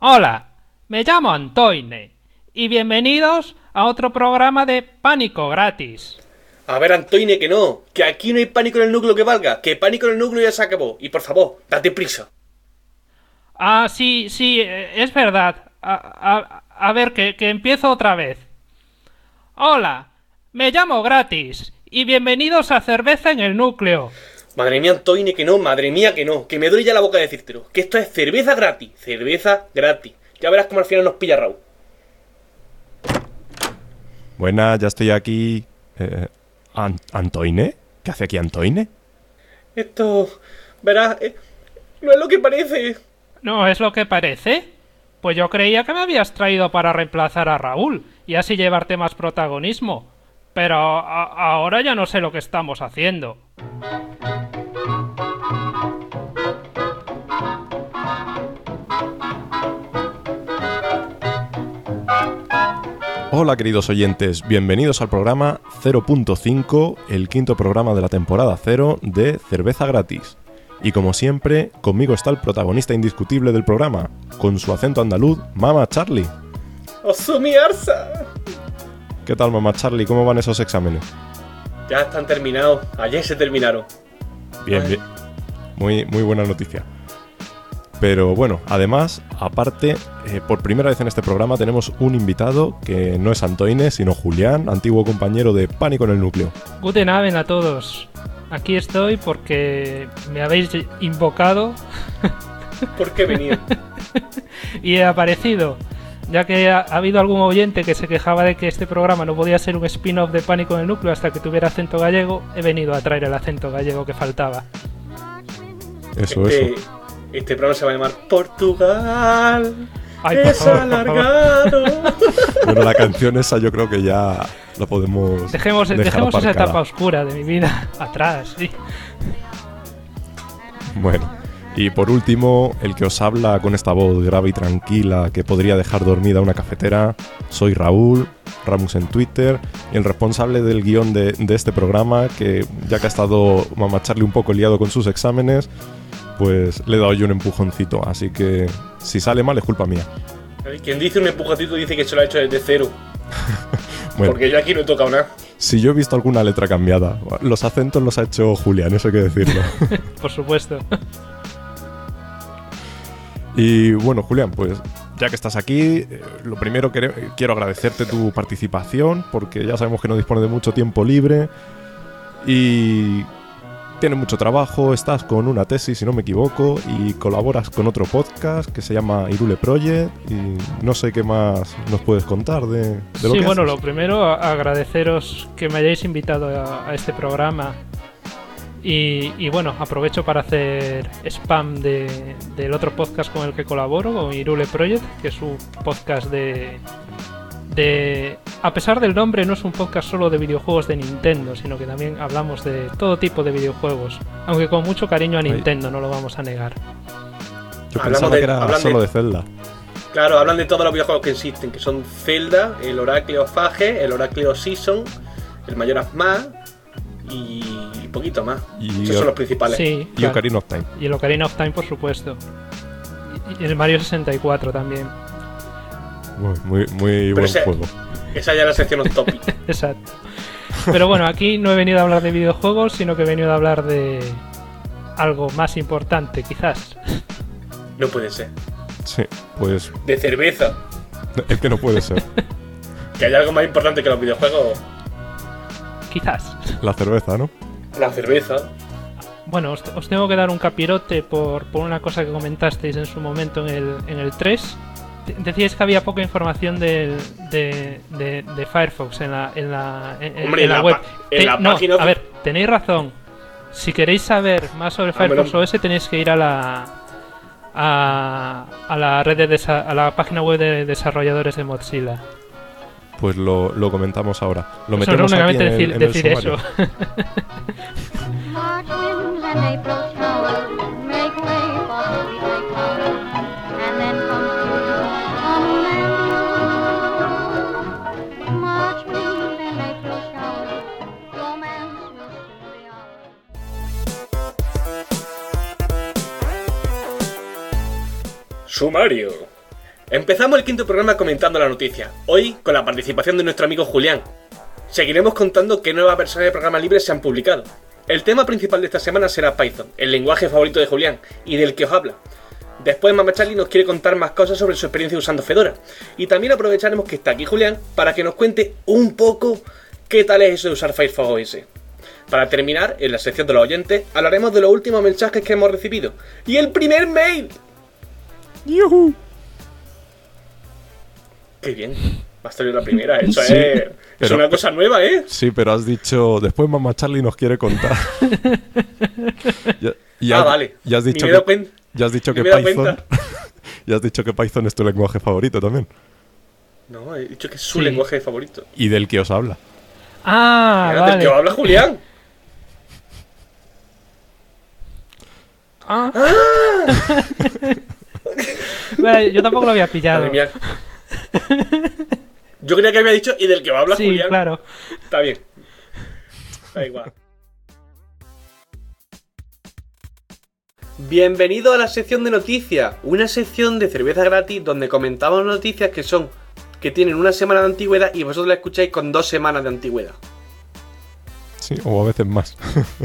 Hola, me llamo Antoine y bienvenidos a otro programa de Pánico Gratis. A ver, Antoine, que aquí no hay pánico en el núcleo que valga, que pánico en el núcleo ya se acabó. Y por favor, date prisa. Ah, sí, es verdad. A ver, que empiezo otra vez. Hola, me llamo Gratis y bienvenidos a Cerveza en el Núcleo. Madre mía, Antoine, madre mía, que me duele ya la boca de decírtelo. Que esto es cerveza gratis, Ya verás cómo al final nos pilla Raúl. Buenas, ya estoy aquí. ¿Antoine? ¿Qué hace aquí Antoine? Esto, verás, no es lo que parece. ¿No es lo que parece? Pues yo creía que me habías traído para reemplazar a Raúl y así llevarte más protagonismo. Pero ahora ya no sé lo que estamos haciendo. Hola queridos oyentes, bienvenidos al programa 0.5, el quinto programa de la temporada 0 de Cerveza Gratis. Y como siempre, conmigo está el protagonista indiscutible del programa, con su acento andaluz, Mama Charlie. ¡Osumi Arsa! ¿Qué tal, Mama Charlie? ¿Cómo van esos exámenes? Ya están terminados, ayer se terminaron. Bien. Muy buena noticia. Pero bueno, además, aparte, por primera vez en este programa tenemos un invitado que no es Antoine, sino Julián, antiguo compañero de Pánico en el Núcleo. Guten Abend a todos. Aquí estoy porque me habéis invocado. ¿Por qué venía? Y he aparecido. Ya que ha habido algún oyente que se quejaba de que este programa no podía ser un spin-off de Pánico en el Núcleo hasta que tuviera acento gallego, he venido a traer el acento gallego que faltaba. Eso. Este programa se va a llamar Portugal. Ay, es alargado. Bueno, la canción esa yo creo que ya la podemos Dejemos dejar esa etapa oscura de mi vida atrás, sí. Bueno, y por último, el que os habla con esta voz grave y tranquila que podría dejar dormida una cafetera, soy Raúl, Ramus en Twitter, y el responsable del guión de este programa, que ya que ha estado Mama Charlie un poco liado con sus exámenes, pues le he dado yo un empujoncito, así que si sale mal es culpa mía. Quien dice un empujoncito dice que se lo ha hecho desde cero. Bueno, porque yo aquí no he tocado nada. Si yo he visto alguna letra cambiada, los acentos los ha hecho Julián, eso hay que decirlo. Por supuesto. Y bueno, Julián, pues ya que estás aquí, lo primero quiero agradecerte tu participación, porque ya sabemos que no dispones de mucho tiempo libre y tienes mucho trabajo, estás con una tesis, si no me equivoco, y colaboras con otro podcast que se llama Irule Project, y no sé qué más nos puedes contar de lo que haces. Lo primero, agradeceros que me hayáis invitado a este programa. Y bueno, aprovecho para hacer spam del otro podcast con el que colaboro, con Irule Project, que es un podcast de... A pesar del nombre, no es un podcast solo de videojuegos de Nintendo, sino que también hablamos de todo tipo de videojuegos, aunque con mucho cariño a Nintendo, no lo vamos a negar. Yo pensaba que era solo de Zelda. Claro, hablan de todos los videojuegos que existen, que son Zelda, el Oracle of Age, el Oracle of Season, el Majora's Mask y poquito más. Esos son los principales. Sí, y Ocarina of Time. Y el Ocarina of Time, por supuesto. Y el Mario 64 también. Muy buen juego. Esa ya es la sección off topic. Exacto. Pero bueno, aquí no he venido a hablar de videojuegos, sino que he venido a hablar de algo más importante, quizás. No puede ser. Sí, pues... De cerveza. Es que no puede ser. Que hay algo más importante que los videojuegos. Quizás. La cerveza, ¿no? La cerveza. Bueno, os tengo que dar un capirote por una cosa que comentasteis en su momento en el 3. Decíais que había poca información de Firefox en la web. Página. A ver, tenéis razón. Si queréis saber más sobre Firefox OS, tenéis que ir a la red a la página web de desarrolladores de Mozilla. Pues lo comentamos ahora. Lo Eso metemos no aquí decir el eso. Sumario. Empezamos el quinto programa comentando la noticia, hoy con la participación de nuestro amigo Julián. Seguiremos contando qué nuevas versiones de programas libres se han publicado. El tema principal de esta semana será Python, el lenguaje favorito de Julián y del que os habla. Después Mama Charlie nos quiere contar más cosas sobre su experiencia usando Fedora. Y también aprovecharemos que está aquí Julián para que nos cuente un poco qué tal es eso de usar Firefox OS. Para terminar, en la sección de los oyentes, hablaremos de los últimos mensajes que hemos recibido. ¡Y el primer mail! ¡Yuhu! ¡Qué bien! Va a salir la primera, eso Sí, es una cosa nueva, ¿eh? Sí, pero has dicho... Después Mama Charlie nos quiere contar. Vale. Ya has dicho Ni me he dado cuenta. Ya has dicho Ni que me he dado Python... cuenta. Ya has dicho que Python es tu lenguaje favorito también. No, he dicho que es su Sí. lenguaje favorito. Y del que os habla. Ah, Mira, ¿del vale. que habla Julián? Ah. Vale, yo tampoco lo había pillado. Madre mía. Yo creía que había dicho y del que habla Sí, Julián. claro. Está bien. Da igual. Bienvenido a la sección de noticias, una sección de cerveza gratis donde comentamos noticias que tienen una semana de antigüedad y vosotros la escucháis con 2 semanas de antigüedad. Sí, o a veces más.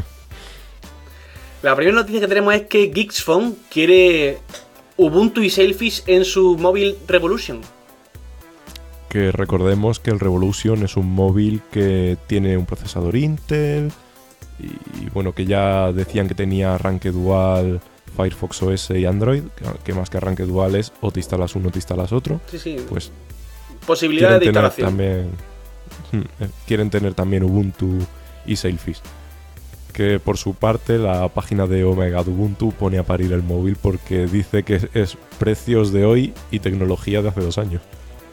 La primera noticia que tenemos es que Geeksphone quiere Ubuntu y Sailfish en su móvil Revolution. Que recordemos que el Revolution es un móvil que tiene un procesador Intel y bueno, que ya decían que tenía arranque dual Firefox OS y Android, que más que arranque dual es o te instalas uno o te instalas otro. Sí. Pues Posibilidades de tener instalación. quieren tener también Ubuntu y Sailfish. Que por su parte la página de Omega de Ubuntu pone a parir el móvil porque dice que es precios de hoy y tecnología de hace 2 años.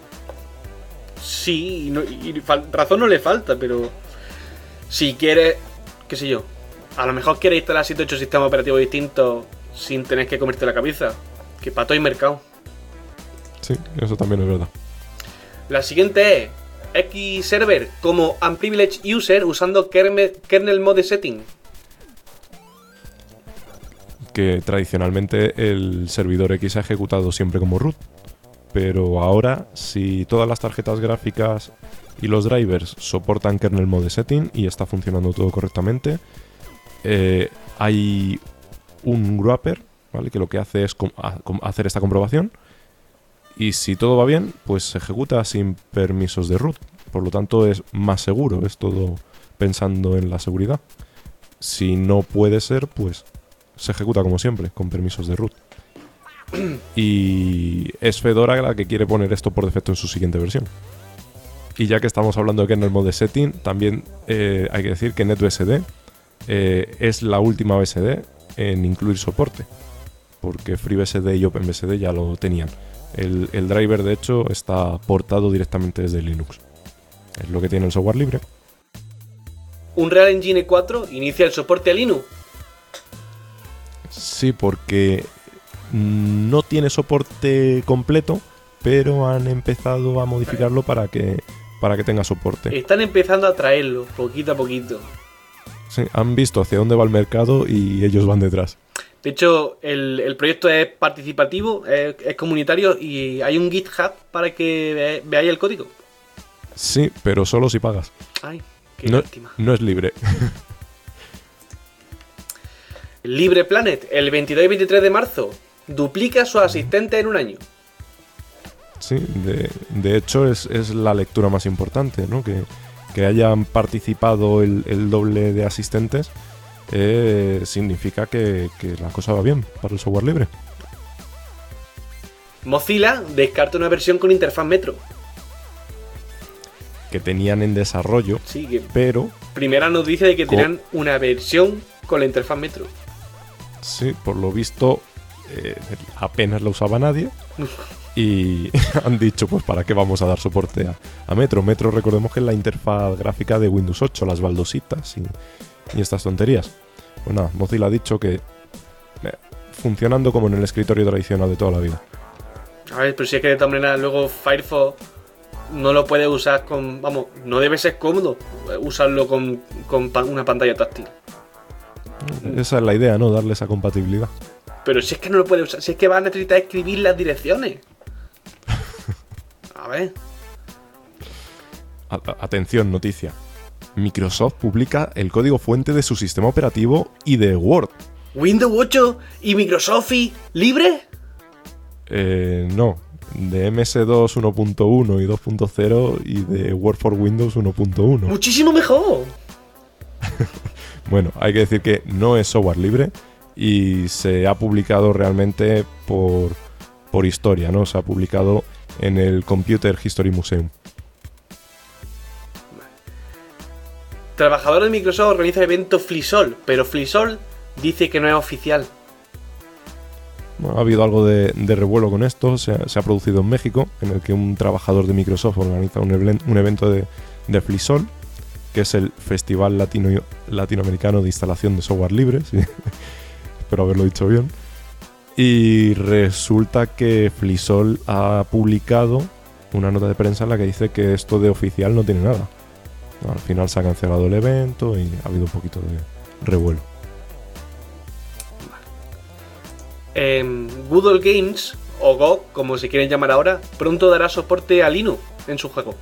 Sí, razón no le falta, pero si quiere, qué sé yo, a lo mejor quiere instalar 7 o 8 sistemas operativos distintos sin tener que comerte la cabeza, que para todo hay mercado. Sí, eso también es verdad. La siguiente es Xserver como Unprivileged User usando kernel mode setting. Que tradicionalmente el servidor X ha ejecutado siempre como root. Pero ahora, si todas las tarjetas gráficas y los drivers soportan kernel mode setting y está funcionando todo correctamente, hay un wrapper, ¿vale? Que lo que hace es hacer esta comprobación. Y si todo va bien, pues se ejecuta sin permisos de root. Por lo tanto, es más seguro. Es todo pensando en la seguridad. Si no puede ser, pues se ejecuta como siempre, con permisos de root. Y es Fedora la que quiere poner esto por defecto en su siguiente versión. Y ya que estamos hablando de kernel mode setting, también hay que decir que NetBSD es la última BSD en incluir soporte. Porque FreeBSD y OpenBSD ya lo tenían. El driver, de hecho, está portado directamente desde Linux. Es lo que tiene el software libre. Unreal Engine 4 inicia el soporte a Linux. Sí, porque no tiene soporte completo, pero han empezado a modificarlo para que tenga soporte. Están empezando a traerlo, poquito a poquito. Sí, han visto hacia dónde va el mercado y ellos van detrás. De hecho, el proyecto es participativo, es comunitario y hay un GitHub para que veáis el código. Sí, pero solo si pagas. Ay, qué lástima. No es libre. Libre Planet, el 22 y 23 de marzo, duplica sus asistentes en un año. Sí, de hecho es la lectura más importante, ¿no? Que hayan participado el doble de asistentes significa que la cosa va bien para el software libre. Mozilla descarta una versión con interfaz Metro. Que tenían en desarrollo, Sí, que pero primera noticia de que tenían una versión con la interfaz Metro. sí, por lo visto apenas la usaba nadie y han dicho, pues ¿para qué vamos a dar soporte a Metro? Metro, recordemos que es la interfaz gráfica de Windows 8, las baldositas y estas tonterías. Pues nada, Mozilla ha dicho que funcionando como en el escritorio tradicional de toda la vida. A ver, pero si es que de todas maneras luego Firefox no lo puedes usar con... Vamos, no debe ser cómodo usarlo con una pantalla táctil. Esa es la idea, ¿no? Darle esa compatibilidad. Pero si es que no lo puedes usar, si es que vas a necesitar escribir las direcciones. A ver. Atención, noticia. Microsoft publica el código fuente de su sistema operativo y de Word. ¿Windows 8 y Microsoft libre? No, de MS2 1.1 y 2.0 y de Word for Windows 1.1. Muchísimo mejor. Bueno, hay que decir que no es software libre y se ha publicado realmente por historia, ¿no? Se ha publicado en el Computer History Museum. Trabajadores de Microsoft organiza el evento FliSol, pero FliSol dice que no es oficial. Bueno, ha habido algo de revuelo con esto. Se ha producido en México, en el que un trabajador de Microsoft organiza un evento de FliSol, que es el Festival Latinoamericano de Instalación de Software Libre. Sí. Espero haberlo dicho bien. Y resulta que FliSol ha publicado una nota de prensa en la que dice que esto de oficial no tiene nada. Al final se ha cancelado el evento y ha habido un poquito de revuelo. Google Games, o GOG, como se quieren llamar ahora, pronto dará soporte a Linux en su juego.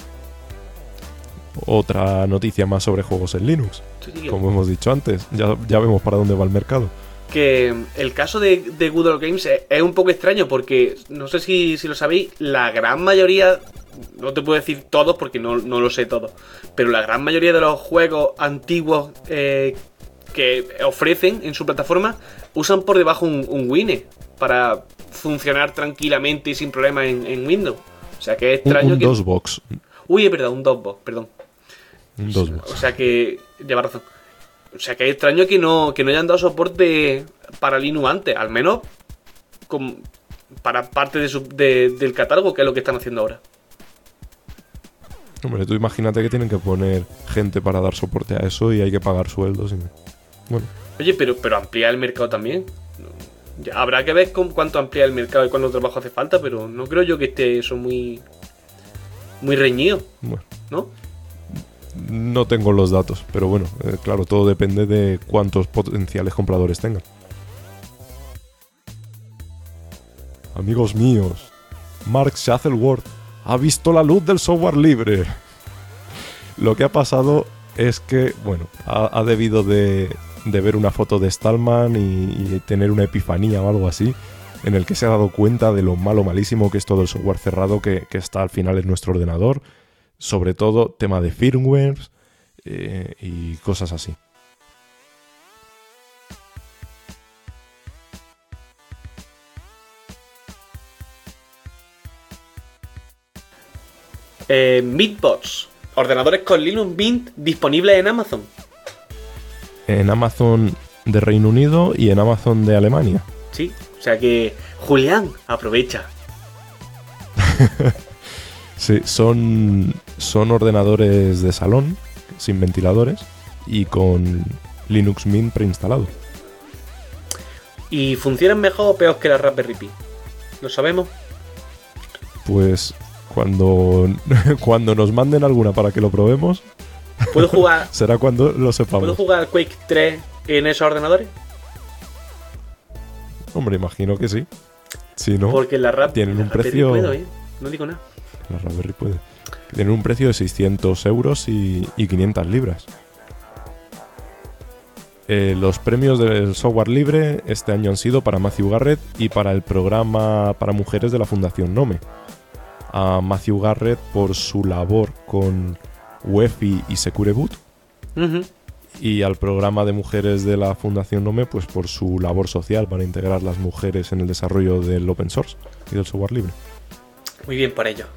Otra noticia más sobre juegos en Linux. Sí, como hemos dicho antes, ya vemos para dónde va el mercado. Que el caso de Google Games es un poco extraño porque, no sé si lo sabéis, la gran mayoría, no te puedo decir todos porque no lo sé todo, pero la gran mayoría de los juegos antiguos que ofrecen en su plataforma usan por debajo un Wine para funcionar tranquilamente y sin problemas en Windows. O sea que es extraño un que... DOSBox. Uy, es verdad, un DOSBox, perdón. Un DOSBox. O sea que... Lleva razón. O sea que es extraño que no hayan dado soporte para Linux antes, al menos para parte del catálogo, que es lo que están haciendo ahora. Hombre, tú imagínate que tienen que poner gente para dar soporte a eso y hay que pagar sueldos. Bueno. Oye, pero ampliar el mercado también. Ya, habrá que ver cuánto amplía el mercado y cuánto trabajo hace falta, pero no creo yo que esté eso muy reñido. Bueno. ¿No? No tengo los datos, pero bueno, claro, todo depende de cuántos potenciales compradores tengan. Amigos míos, Mark Shuttleworth ha visto la luz del software libre. Lo que ha pasado es que, bueno, ha debido de ver una foto de Stallman y tener una epifanía o algo así, en el que se ha dado cuenta de lo malísimo que es todo el software cerrado que está al final en nuestro ordenador. Sobre todo tema de firmware y cosas así. Mintbox, ordenadores con Linux Mint disponibles en Amazon. En Amazon de Reino Unido y en Amazon de Alemania. Sí, o sea que Julián, aprovecha. Sí, son ordenadores de salón, sin ventiladores, y con Linux Mint preinstalado. ¿Y funcionan mejor o peor que la Raspberry Pi? ¿Lo sabemos? Pues cuando nos manden alguna para que lo probemos, ¿Puedo jugar? será cuando lo sepamos. ¿Puedo jugar al Quake 3 en esos ordenadores? Hombre, imagino que sí. Si no, porque la tienen un Raspberry precio... puedo, no digo nada. La Raspberry puede. Tienen un precio de 600 euros y 500 libras. Los premios del software libre este año han sido para Matthew Garrett y para el programa para mujeres de la Fundación Nome. A Matthew Garrett por su labor con UEFI y Secure Boot. Uh-huh. Y al programa de mujeres de la Fundación Nome pues por su labor social para integrar las mujeres en el desarrollo del open source y del software libre. Muy bien por ello.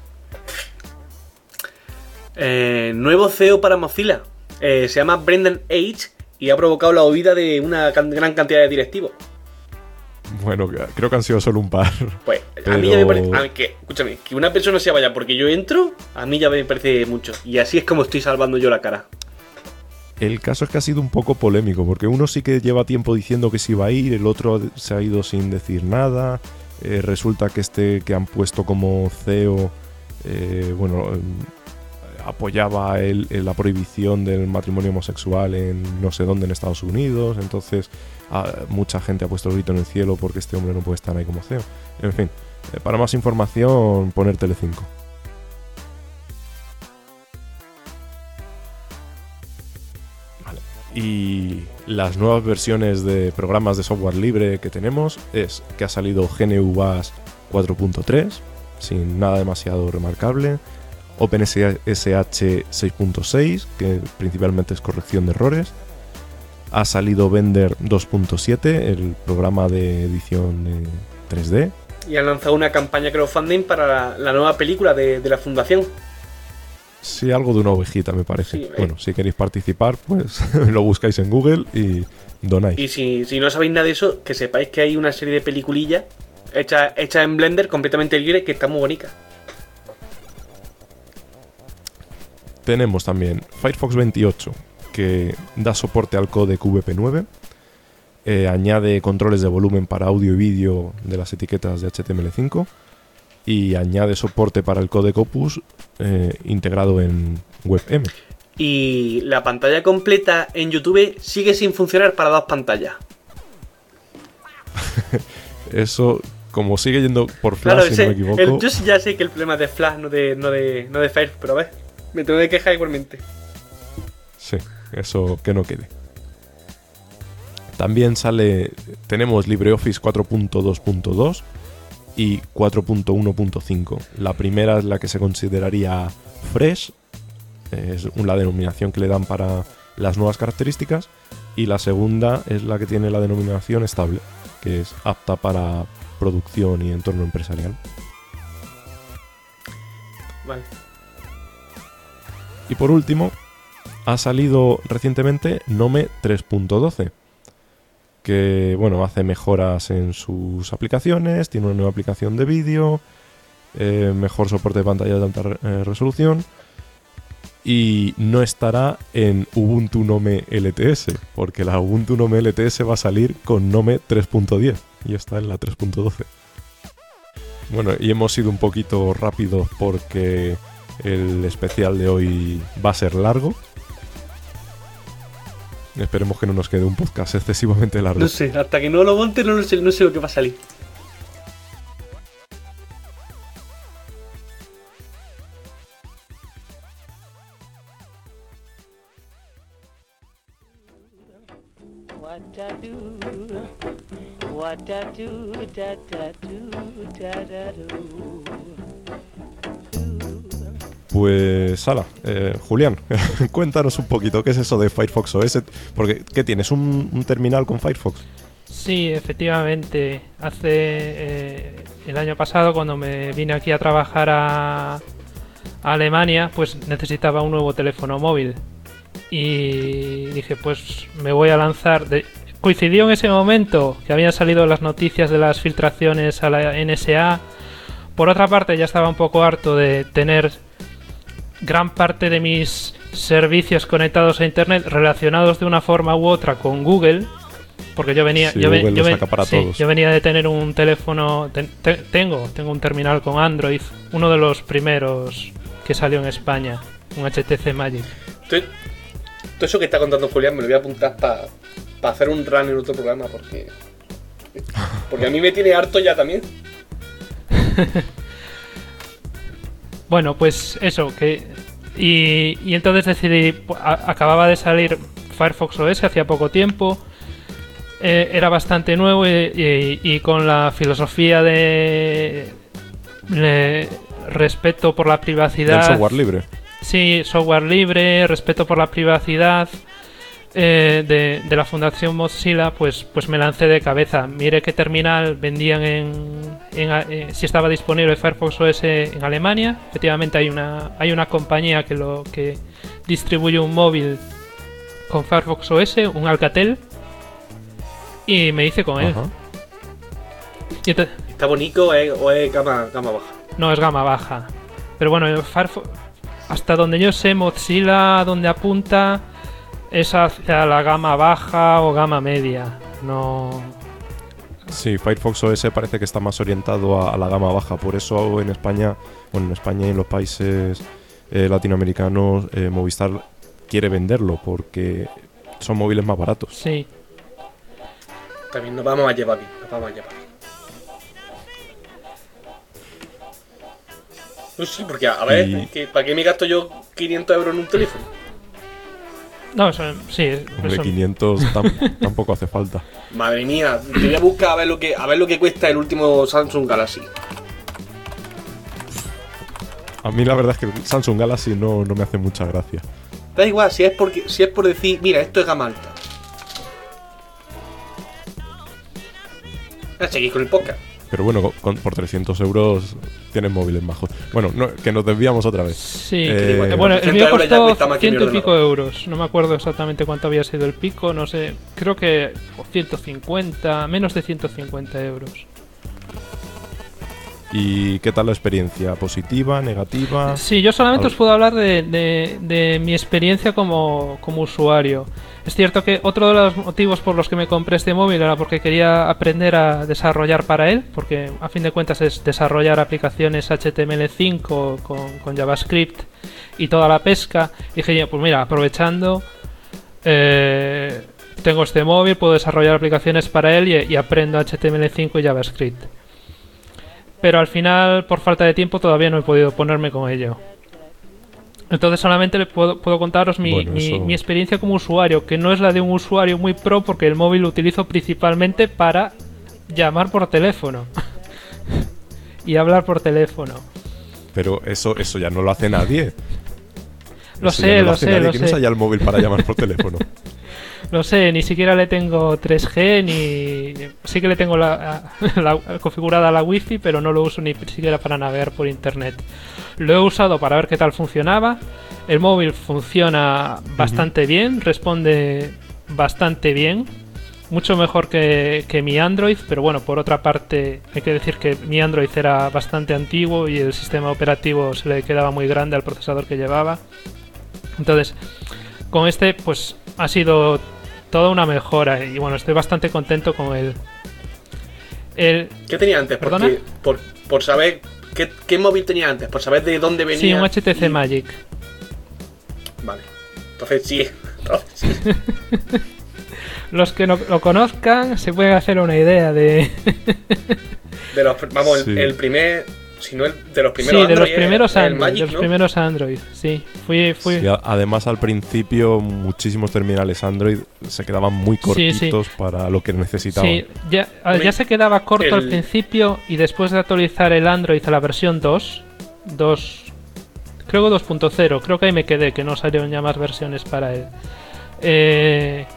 Nuevo CEO para Mozilla. Se llama Brendan H. y ha provocado la huida de una gran cantidad de directivos. Bueno, creo que han sido solo un par. Pues pero... a mí ya me parece... escúchame, que una persona se vaya porque yo entro, a mí ya me parece mucho. Y así es como estoy salvando yo la cara. El caso es que ha sido un poco polémico, porque uno sí que lleva tiempo diciendo que se iba a ir, el otro se ha ido sin decir nada. Resulta que este que han puesto como CEO, apoyaba la prohibición del matrimonio homosexual en no sé dónde en Estados Unidos. Entonces mucha gente ha puesto el grito en el cielo porque este hombre no puede estar ahí como CEO. En fin, para más información, poner Telecinco. Y las nuevas versiones de programas de software libre que tenemos es que ha salido GNU Bash 4.3, sin nada demasiado remarcable, OpenSSH 6.6, que principalmente es corrección de errores. Ha salido Blender 2.7, el programa de edición de 3D. Y han lanzado una campaña crowdfunding para la nueva película de la Fundación. Sí, algo de una ovejita me parece. Sí, bueno, si queréis participar, pues lo buscáis en Google y donáis. Y si no sabéis nada de eso, que sepáis que hay una serie de peliculillas hechas en Blender completamente libre que está muy bonita. Tenemos también Firefox 28, que da soporte al códec VP9, añade controles de volumen para audio y vídeo de las etiquetas de HTML5 y añade soporte para el códec Opus integrado en WebM. Y la pantalla completa en YouTube sigue sin funcionar para 2 pantallas. Eso, como sigue yendo por Flash, Claro, si no me equivoco. yo ya sé que el problema es de Flash, no de Firefox, pero a ver, me tengo que quejar igualmente. Sí, eso que no quede. También tenemos LibreOffice 4.2.2 y 4.1.5. La primera es la que se consideraría Fresh, es la denominación que le dan para las nuevas características, y la segunda es la que tiene la denominación estable, que es apta para producción y entorno empresarial. Vale. Y por último, ha salido recientemente Gnome 3.12, que bueno, hace mejoras en sus aplicaciones, tiene una nueva aplicación de vídeo, mejor soporte de pantallas de alta resolución, y no estará en Ubuntu Gnome LTS, porque la Ubuntu Gnome LTS va a salir con Gnome 3.10 y está en la 3.12. Bueno, y hemos sido un poquito rápidos porque el especial de hoy va a ser largo. Esperemos que no nos quede un podcast excesivamente largo. No sé, hasta que no lo monte no sé lo que va a salir. Pues, ala, Julián, cuéntanos un poquito qué es eso de Firefox OS, porque ¿qué tienes? ¿Un terminal con Firefox? Sí, efectivamente. Hace el año pasado, cuando me vine aquí a trabajar a Alemania, pues necesitaba un nuevo teléfono móvil. Y dije, pues me voy a lanzar. Coincidió en ese momento que habían salido las noticias de las filtraciones a la NSA. Por otra parte, ya estaba un poco harto de tener gran parte de mis servicios conectados a internet relacionados de una forma u otra con Google, porque yo venía Sí, Google lo saca para todos. yo venía de tener un teléfono, tengo un terminal con Android, uno de los primeros que salió en España, un HTC Magic. Todo eso que está contando Julián me lo voy a apuntar para hacer un run en otro programa, porque a mí me tiene harto ya también. Bueno, pues eso, y entonces decidí, acababa de salir Firefox OS hacía poco tiempo, era bastante nuevo y con la filosofía de respeto por la privacidad. ¿El software libre? Sí, software libre, respeto por la privacidad de la Fundación Mozilla, pues me lancé de cabeza. Mire qué terminal vendían si estaba disponible Firefox OS en Alemania. Efectivamente hay una compañía que distribuye un móvil con Firefox OS, un Alcatel, y me hice con él. ¿Está bonito o es gama baja? No, es gama baja. Pero bueno, Firefox, hasta donde yo sé, Mozilla donde apunta es hacia la gama baja o gama media. No. Sí, Firefox OS parece que está más orientado a la gama baja. Por eso en España y en los países latinoamericanos, Movistar quiere venderlo porque son móviles más baratos. Sí. También nos vamos a llevar bien, Pues sí, porque a ver, ¿para qué me gasto yo 500 euros en un teléfono? No, sí. Hombre, 500 tampoco hace falta. Madre mía, te voy a buscar a ver lo que cuesta el último Samsung Galaxy. A mí la verdad es que el Samsung Galaxy no me hace mucha gracia. Da igual, si es por decir, mira, esto es gama alta. Seguís con el podcast. Pero bueno, por 300 euros tienes móviles majos. Bueno, que nos desviamos otra vez. Sí, bueno, el mío costó 100 y pico euros. No me acuerdo exactamente cuánto había sido el pico, no sé. Creo que 150, menos de 150 euros. ¿Y qué tal la experiencia? ¿Positiva? ¿Negativa? Sí, yo solamente os puedo hablar de mi experiencia como usuario. Es cierto que otro de los motivos por los que me compré este móvil era porque quería aprender a desarrollar para él, porque a fin de cuentas es desarrollar aplicaciones HTML5 con JavaScript y toda la pesca. Y dije, pues mira, aprovechando, tengo este móvil, puedo desarrollar aplicaciones para él y aprendo HTML5 y JavaScript. Pero al final, por falta de tiempo, todavía no he podido ponerme con ello. Entonces solamente puedo contaros mi experiencia como usuario, que no es la de un usuario muy pro, porque el móvil lo utilizo principalmente para llamar por teléfono y hablar por teléfono. Pero eso ya no lo hace nadie. Lo sé. ¿Quién usa ya el móvil para llamar por teléfono? Lo sé, ni siquiera le tengo 3G, ni... Sí que le tengo configurada la Wi-Fi, pero no lo uso ni siquiera para navegar por internet. Lo he usado para ver qué tal funcionaba. El móvil funciona bastante bien, responde bastante bien. Mucho mejor que mi Android, pero bueno, por otra parte hay que decir que mi Android era bastante antiguo y el sistema operativo se le quedaba muy grande al procesador que llevaba. Entonces, con este pues ha sido toda una mejora y bueno, estoy bastante contento con él. ¿Qué tenía antes? Por saber qué móvil tenía antes, por saber de dónde venía. Sí, un HTC Magic. Vale, entonces sí. Los que no lo conozcan se pueden hacer una idea de vamos, sí. El primer, si no de los primeros Android, Magic, de los primeros Android, sí. Fui. Sí, además al principio muchísimos terminales Android se quedaban muy cortitos para lo que necesitaban. Sí, ya se quedaba corto al principio y después de actualizar el Android a la versión 2, creo que 2.0, creo que ahí me quedé, que no salieron ya más versiones para él.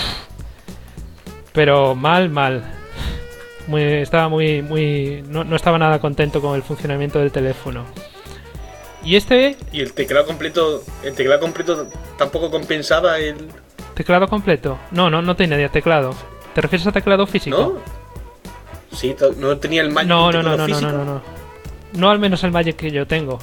Pero mal. Estaba no estaba nada contento con el funcionamiento del teléfono. Y el teclado completo tampoco compensaba el teclado completo. No tenía teclado. ¿Te refieres a teclado físico? ¿No? Sí, no tenía el Magic. No. No, al menos el Magic que yo tengo.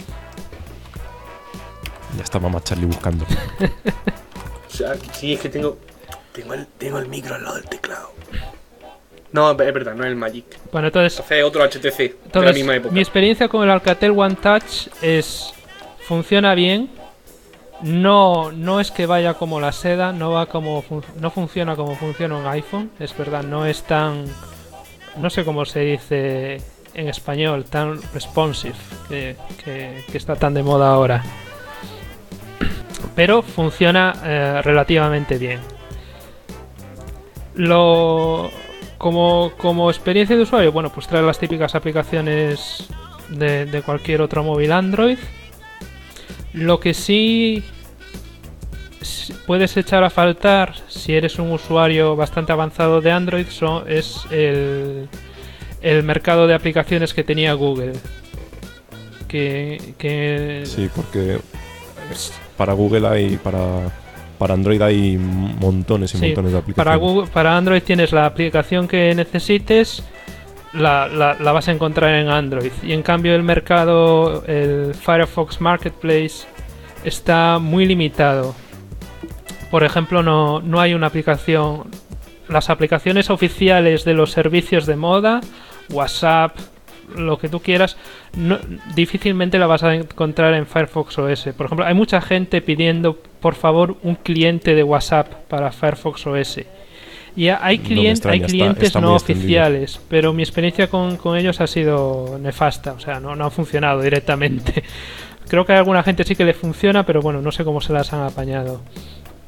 Ya está mamá Charlie buscando. O sea, sí, es que tengo el micro al lado del teclado. No, es verdad, no es el Magic. Bueno, entonces... Hace otro HTC de la misma época. Mi experiencia con el Alcatel One Touch funciona bien. No es que vaya como la seda, no funciona como funciona un iPhone. Es verdad, no es tan... No sé cómo se dice en español, tan responsive, que está tan de moda ahora. Pero funciona relativamente bien. Como experiencia de usuario, bueno, pues trae las típicas aplicaciones de cualquier otro móvil Android. Lo que sí puedes echar a faltar si eres un usuario bastante avanzado de Android es el mercado de aplicaciones que tenía Google. Sí, porque para Google para Android hay montones y montones de aplicaciones. Para Android tienes la aplicación que necesites, la vas a encontrar en Android. Y en cambio el mercado, el Firefox Marketplace, está muy limitado. Por ejemplo, no hay una aplicación... Las aplicaciones oficiales de los servicios de moda, WhatsApp, lo que tú quieras, difícilmente la vas a encontrar en Firefox OS. Por ejemplo, hay mucha gente pidiendo, por favor, un cliente de WhatsApp para Firefox OS. Y hay clientes no oficiales, pero mi experiencia con ellos ha sido nefasta. O sea, no ha funcionado directamente. Creo que a alguna gente sí que le funciona, pero bueno, no sé cómo se las han apañado.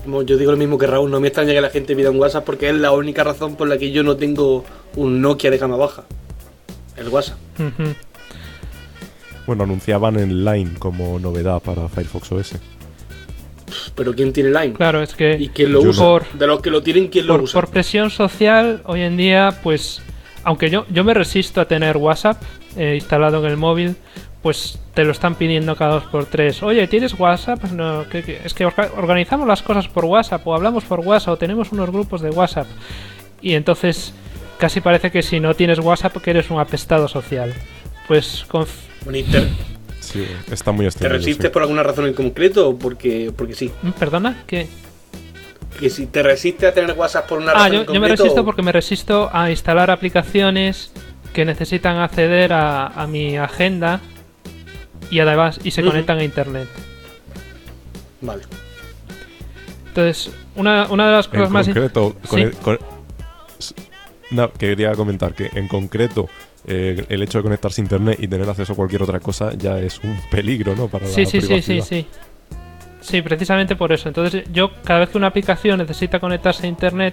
Yo digo lo mismo que Raúl, no me extraña que la gente pida un WhatsApp porque es la única razón por la que yo no tengo un Nokia de gama baja. El WhatsApp. Bueno, anunciaban el Line como novedad para Firefox OS. Pero ¿quién tiene Line? Claro, es que... ¿Y quién lo Yo usa? no. De los que lo tienen, ¿quién lo usa? Por presión social, hoy en día, pues... Aunque yo me resisto a tener WhatsApp instalado en el móvil, pues te lo están pidiendo cada 2x3. Oye, ¿tienes WhatsApp? No, es que organizamos las cosas por WhatsApp, o hablamos por WhatsApp, o tenemos unos grupos de WhatsApp. Y entonces casi parece que si no tienes WhatsApp que eres un apestado social. Pues Sí, está muy ¿Te extendido. resistes por alguna razón en concreto o porque sí? ¿Perdona? ¿Qué? Que si te resistes a tener WhatsApp por una razón en concreto... yo me resisto porque me resisto a instalar aplicaciones que necesitan acceder a mi agenda y además se conectan a internet. Vale. Entonces, una de las cosas En más... concreto, ¿Sí? quería comentar que en concreto el hecho de conectarse a internet y tener acceso a cualquier otra cosa ya es un peligro, ¿no? Para la privacidad. Sí, precisamente por eso. Entonces yo cada vez que una aplicación necesita conectarse a internet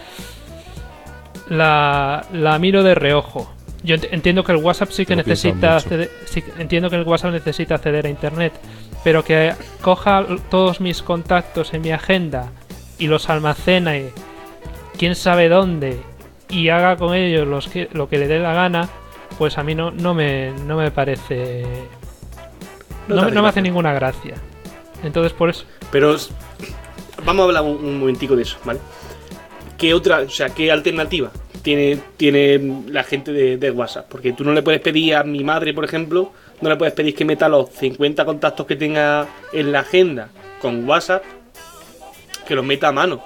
la miro de reojo. Yo entiendo que el WhatsApp sí que necesita acceder, entiendo que el WhatsApp necesita acceder a internet, pero que coja todos mis contactos en mi agenda y los almacene quién sabe dónde y haga con ellos lo que le dé la gana, pues a mí no me parece, no me hace ninguna gracia. Entonces por eso. Pero vamos a hablar un momentico de eso, ¿vale? ¿Qué alternativa tiene la gente de WhatsApp? Porque tú no le puedes pedir a mi madre, por ejemplo, no le puedes pedir que meta los 50 contactos que tenga en la agenda con WhatsApp, que los meta a mano.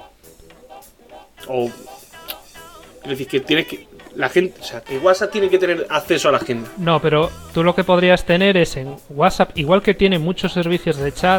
O es decir, que tienes que la gente, o sea, que WhatsApp tiene que tener acceso a la agenda. No, pero tú lo que podrías tener es en WhatsApp, igual que tiene muchos servicios de chat,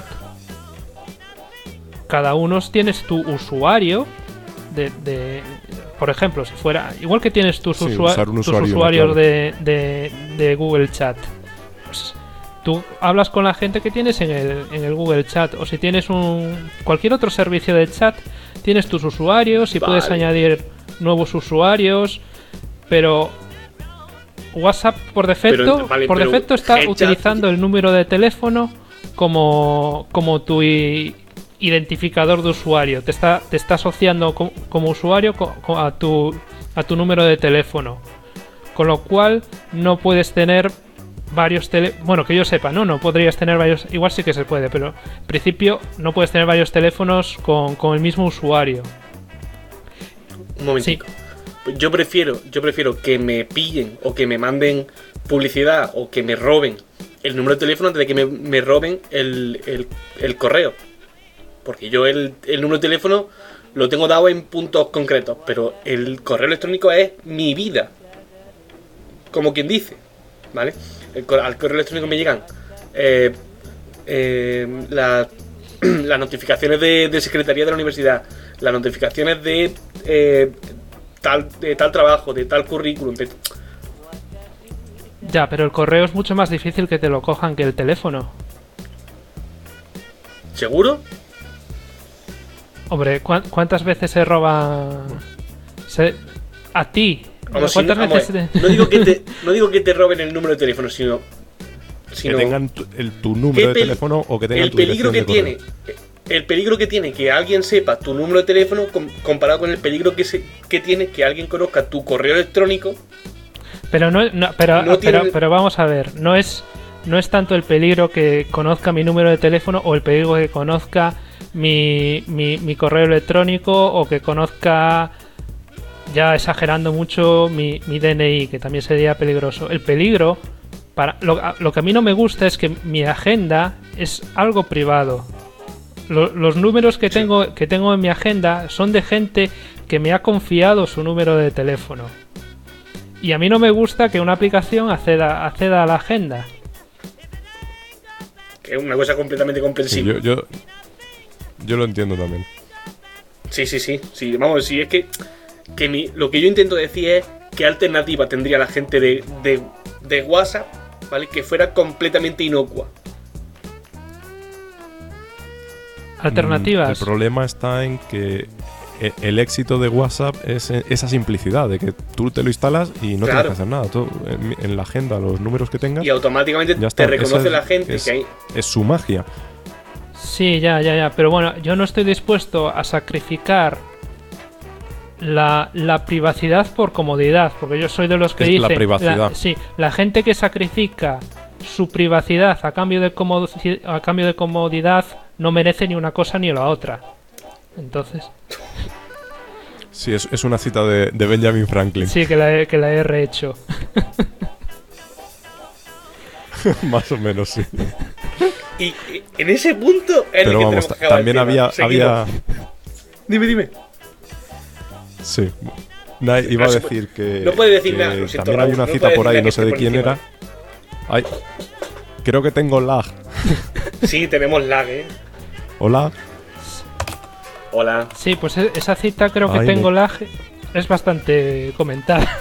cada uno tienes tu usuario por ejemplo, si fuera igual que tienes tus usuarios de Google Chat, pues tú hablas con la gente que tienes en el Google Chat, o si tienes cualquier otro servicio de chat, tienes tus usuarios y puedes añadir nuevos usuarios. Pero WhatsApp por defecto está utilizando el número de teléfono como tu identificador de usuario. Te está asociando como usuario a tu número de teléfono. Con lo cual no puedes tener varios bueno, que yo sepa, no podrías tener varios, igual sí que se puede, pero en principio no puedes tener varios teléfonos con el mismo usuario. Un momentito. Sí. Yo prefiero que me pillen o que me manden publicidad o que me roben el número de teléfono antes de que me roben el correo. Porque yo el número de teléfono lo tengo dado en puntos concretos, pero el correo electrónico es mi vida. Como quien dice, ¿vale? Al correo electrónico me llegan las notificaciones de secretaría de la universidad, las notificaciones de tal trabajo, de tal currículum. Ya, pero el correo es mucho más difícil que te lo cojan que el teléfono. ¿Seguro? Hombre, ¿cuántas veces se roba a ti? ¿Cuántas veces? No digo que te roben el número de teléfono, sino que tengan tu número de teléfono o que tengan tu dirección de correo. El peligro que tiene que alguien sepa tu número de teléfono comparado con el peligro que tiene que alguien conozca tu correo electrónico. Pero pero vamos a ver, no es tanto el peligro que conozca mi número de teléfono o el peligro que conozca mi correo electrónico o que conozca, ya exagerando mucho, mi DNI, que también sería peligroso. El peligro, lo que a mí no me gusta es que mi agenda es algo privado. Los números que tengo en mi agenda son de gente que me ha confiado su número de teléfono. Y a mí no me gusta que una aplicación acceda a la agenda. Que es una cosa completamente comprensible. Yo lo entiendo también. Sí. Vamos, si es que lo que yo intento decir es qué alternativa tendría la gente de WhatsApp, ¿vale? Que fuera completamente inocua. alternativas. El problema está en que el éxito de WhatsApp es esa simplicidad de que tú te lo instalas y no tienes que hacer nada. Todo en la agenda, los números que tengas. Y automáticamente te reconoce la gente que hay. Es su magia. Sí, ya. Pero bueno, yo no estoy dispuesto a sacrificar la privacidad por comodidad. Porque yo soy de los que dicen. La privacidad. La gente que sacrifica su privacidad a cambio de comodidad no merece ni una cosa ni la otra. Entonces. Sí, es una cita de Benjamin Franklin. Sí, que la he rehecho. Más o menos, sí. Y en ese punto es pero el que vamos, tenemos que también había. Dime. Sí. Iba a decir que. No puede decir nada. Lo siento, también hay una cita por ahí, no sé de quién era. Ay, creo que tengo lag. Sí, tenemos lag, Hola. Sí, pues esa cita creo que tengo lag. Es bastante comentada.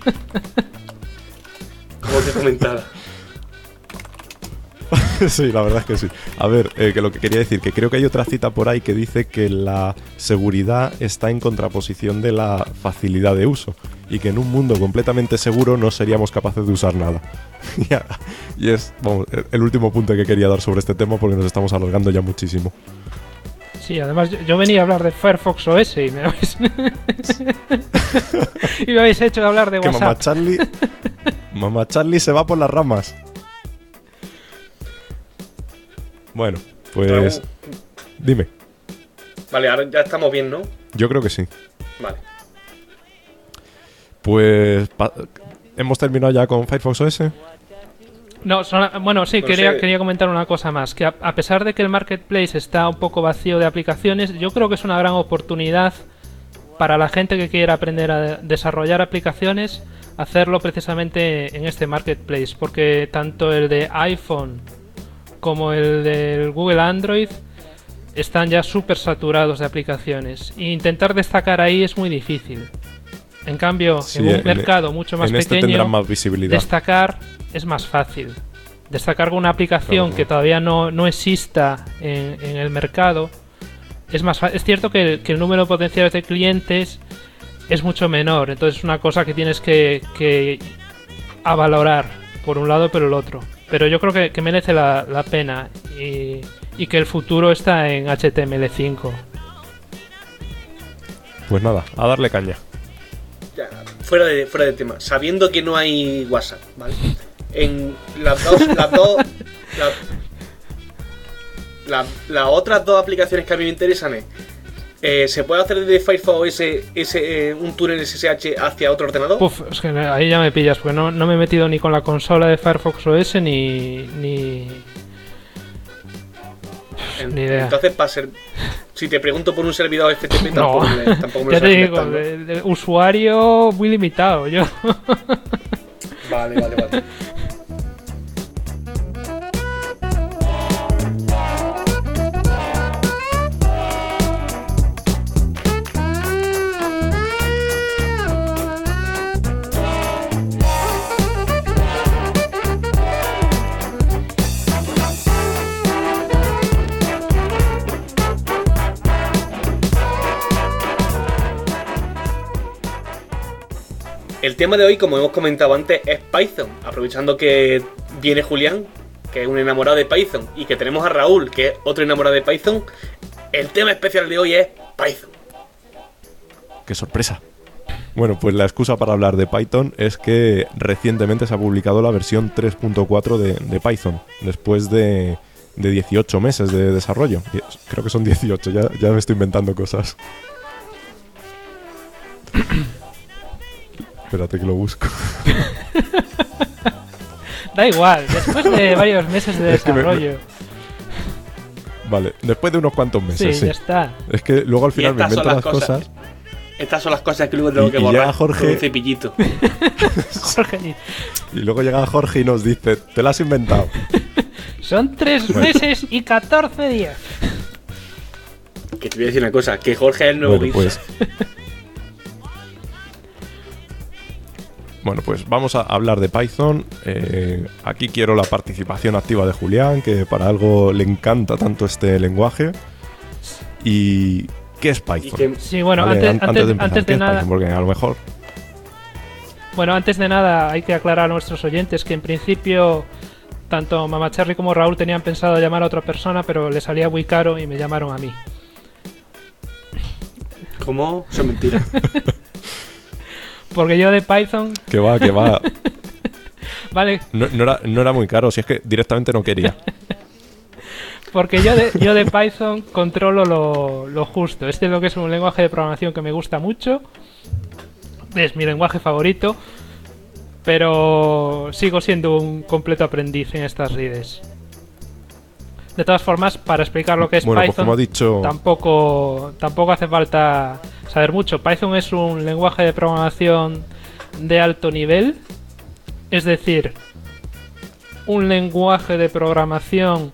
¿Cómo que comentada? Sí, la verdad es que sí. A ver, que lo que quería decir, que creo que hay otra cita por ahí que dice que la seguridad está en contraposición de la facilidad de uso y que en un mundo completamente seguro no seríamos capaces de usar nada. Y es, vamos, el último punto que quería dar sobre este tema porque nos estamos alargando ya muchísimo. Sí, además yo venía a hablar de Firefox OS y me habéis hecho hablar de WhatsApp. Que Mamá Charlie se va por las ramas. Bueno, pues dime. Vale, ahora ya estamos bien, ¿no? Yo creo que sí. Vale. Pues hemos terminado ya con Firefox OS. No, bueno, sí, quería comentar una cosa más. Que a pesar de que el marketplace está un poco vacío de aplicaciones, yo creo que es una gran oportunidad para la gente que quiera aprender a desarrollar aplicaciones, hacerlo precisamente en este marketplace, porque tanto el de iPhone como el del Google Android están ya súper saturados de aplicaciones. E intentar destacar ahí es muy difícil. En cambio, sí, en un mercado mucho más pequeño, más visibilidad. Destacar es más fácil. Destacar con una aplicación que todavía no exista en el mercado es más fácil. Es cierto que el número de potenciales de clientes es mucho menor, entonces es una cosa que tienes que valorar por un lado pero el otro. Pero yo creo que merece la pena y que el futuro está en HTML5. Pues nada, a darle caña. Ya, fuera de tema, sabiendo que no hay WhatsApp, ¿vale? En las otras dos aplicaciones que a mí me interesan ¿se puede hacer desde Firefox OS un túnel SSH hacia otro ordenador? Uf, es que ahí ya me pillas, porque no me he metido ni con la consola de Firefox OS ni idea. Entonces, si te pregunto por un servidor FTP, tampoco me ya te digo, de usuario muy limitado yo. Vale. El tema de hoy, como hemos comentado antes, es Python. Aprovechando que viene Julián, que es un enamorado de Python, y que tenemos a Raúl, que es otro enamorado de Python, el tema especial de hoy es Python. ¡Qué sorpresa! Bueno, pues la excusa para hablar de Python es que recientemente se ha publicado la versión 3.4 de Python, después de 18 meses de desarrollo. Creo que son 18, ya me estoy inventando cosas. Espérate que lo busco. Da igual, después de varios meses de desarrollo. Vale, después de unos cuantos meses. Sí, ya está. Es que luego al final me invento las cosas. Estas son las cosas que luego tengo que borrar Jorge, con un cepillito. Jorge. Y luego llega Jorge y nos dice, te lo has inventado. Son 3 meses y 14 días. Que te voy a decir una cosa, que Jorge es el nuevo pues. Bueno, pues vamos a hablar de Python. Aquí quiero la participación activa de Julián, que para algo le encanta tanto este lenguaje. ¿Y qué es Python? Sí, bueno, Vale, antes empezar, de ¿qué es nada... Python? Porque a lo mejor... Bueno, antes de nada hay que aclarar a nuestros oyentes que en principio tanto Mama Cherry como Raúl tenían pensado llamar a otra persona, pero le salía muy caro y me llamaron a mí. ¿Cómo? Eso es mentira. Porque yo de Python... Que va. Vale, No era muy caro, si es que directamente no quería. porque yo de Python controlo lo justo. Este es lo que es un lenguaje de programación que me gusta mucho. Es mi lenguaje favorito. Pero sigo siendo un completo aprendiz en estas redes. De todas formas, para explicar lo que es Bueno, pues Python, como ha dicho... tampoco hace falta saber mucho. Python es un lenguaje de programación de alto nivel. Es decir, un lenguaje de programación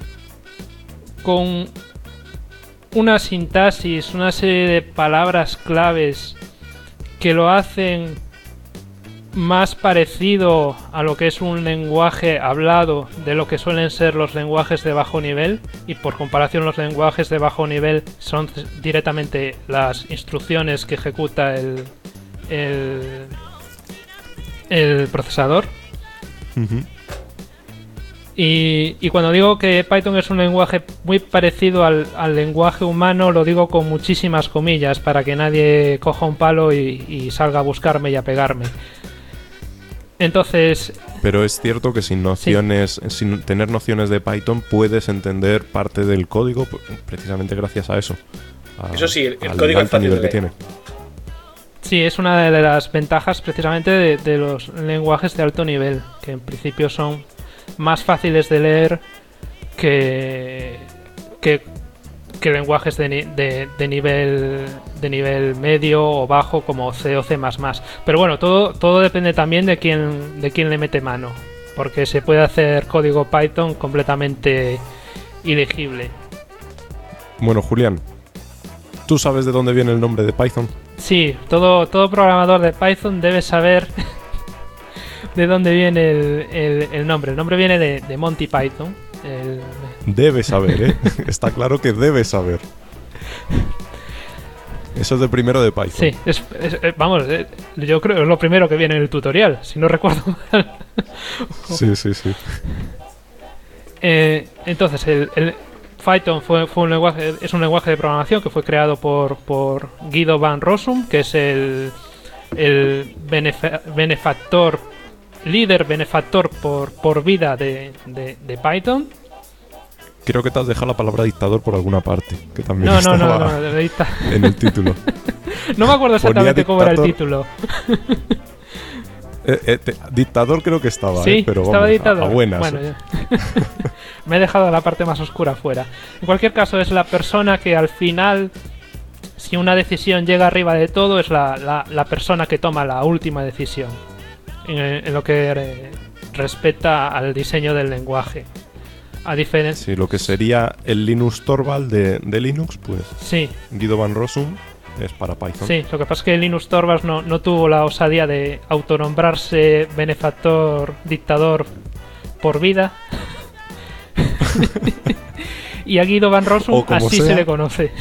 con una sintaxis, una serie de palabras claves que lo hacen más parecido a lo que es un lenguaje hablado de lo que suelen ser los lenguajes de bajo nivel, y por comparación los lenguajes de bajo nivel son directamente las instrucciones que ejecuta el procesador. Ujú. Y cuando digo que Python es un lenguaje muy parecido al lenguaje humano, lo digo con muchísimas comillas para que nadie coja un palo y salga a buscarme y a pegarme. Entonces... Pero es cierto que sin tener nociones de Python puedes entender parte del código precisamente gracias a eso. Eso sí, el al código es alto fácil nivel de que leer. tiene. Sí, es una de las ventajas precisamente de los lenguajes de alto nivel, que en principio son más fáciles de leer que lenguajes de nivel medio o bajo como C o C++. Pero bueno, todo depende también de quién le mete mano, porque se puede hacer código Python completamente ilegible. Bueno, Julián, ¿tú sabes de dónde viene el nombre de Python? Sí, todo programador de Python debe saber de dónde viene el nombre. El nombre viene de Monty Python. Debe saber, ¿eh? Está claro que debe saber. Eso es de primero de Python. Sí, vamos, yo creo que es lo primero que viene en el tutorial, si no recuerdo mal. Sí. Entonces, el Python es un lenguaje de programación que fue creado por Guido van Rossum, que es el líder benefactor por vida de Python. Creo que te has dejado la palabra dictador por alguna parte, que también No, estaba en el título. No me acuerdo exactamente cómo era el título. Dictador creo que estaba, sí, pero estaba vamos, dictador. a buenas. Bueno, me he dejado la parte más oscura fuera. En cualquier caso, es la persona que al final, si una decisión llega arriba de todo, es la persona que toma la última decisión en lo que respecta al diseño del lenguaje. A diferencia... Sí, lo que sería el Linux Torvald de Linux, pues Sí. Guido van Rossum es para Python. Sí, lo que pasa es que Linus Torvalds no tuvo la osadía de autonombrarse benefactor dictador por vida. Y a Guido van Rossum así se le conoce.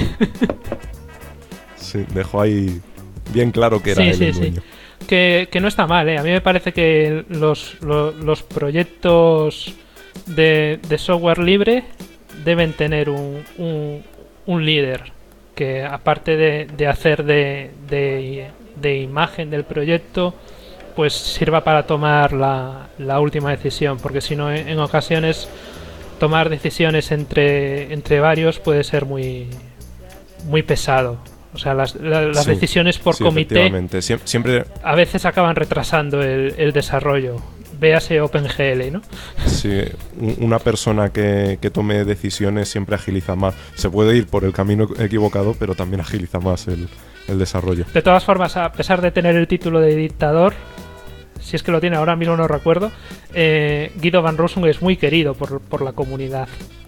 Sí, dejó ahí bien claro que era él el dueño. Que no está mal, ¿eh? A mí me parece que los proyectos de software libre deben tener un líder que, aparte de hacer de imagen del proyecto, pues sirva para tomar la última decisión, porque si no, en ocasiones tomar decisiones entre varios puede ser muy pesado. O sea, las decisiones por comité siempre a veces acaban retrasando el desarrollo. Véase OpenGL, ¿no? Sí, una persona que tome decisiones siempre agiliza más. Se puede ir por el camino equivocado, pero también agiliza más el desarrollo. De todas formas, a pesar de tener el título de dictador, si es que lo tiene, ahora mismo no recuerdo, Guido van Rossum es muy querido por la comunidad.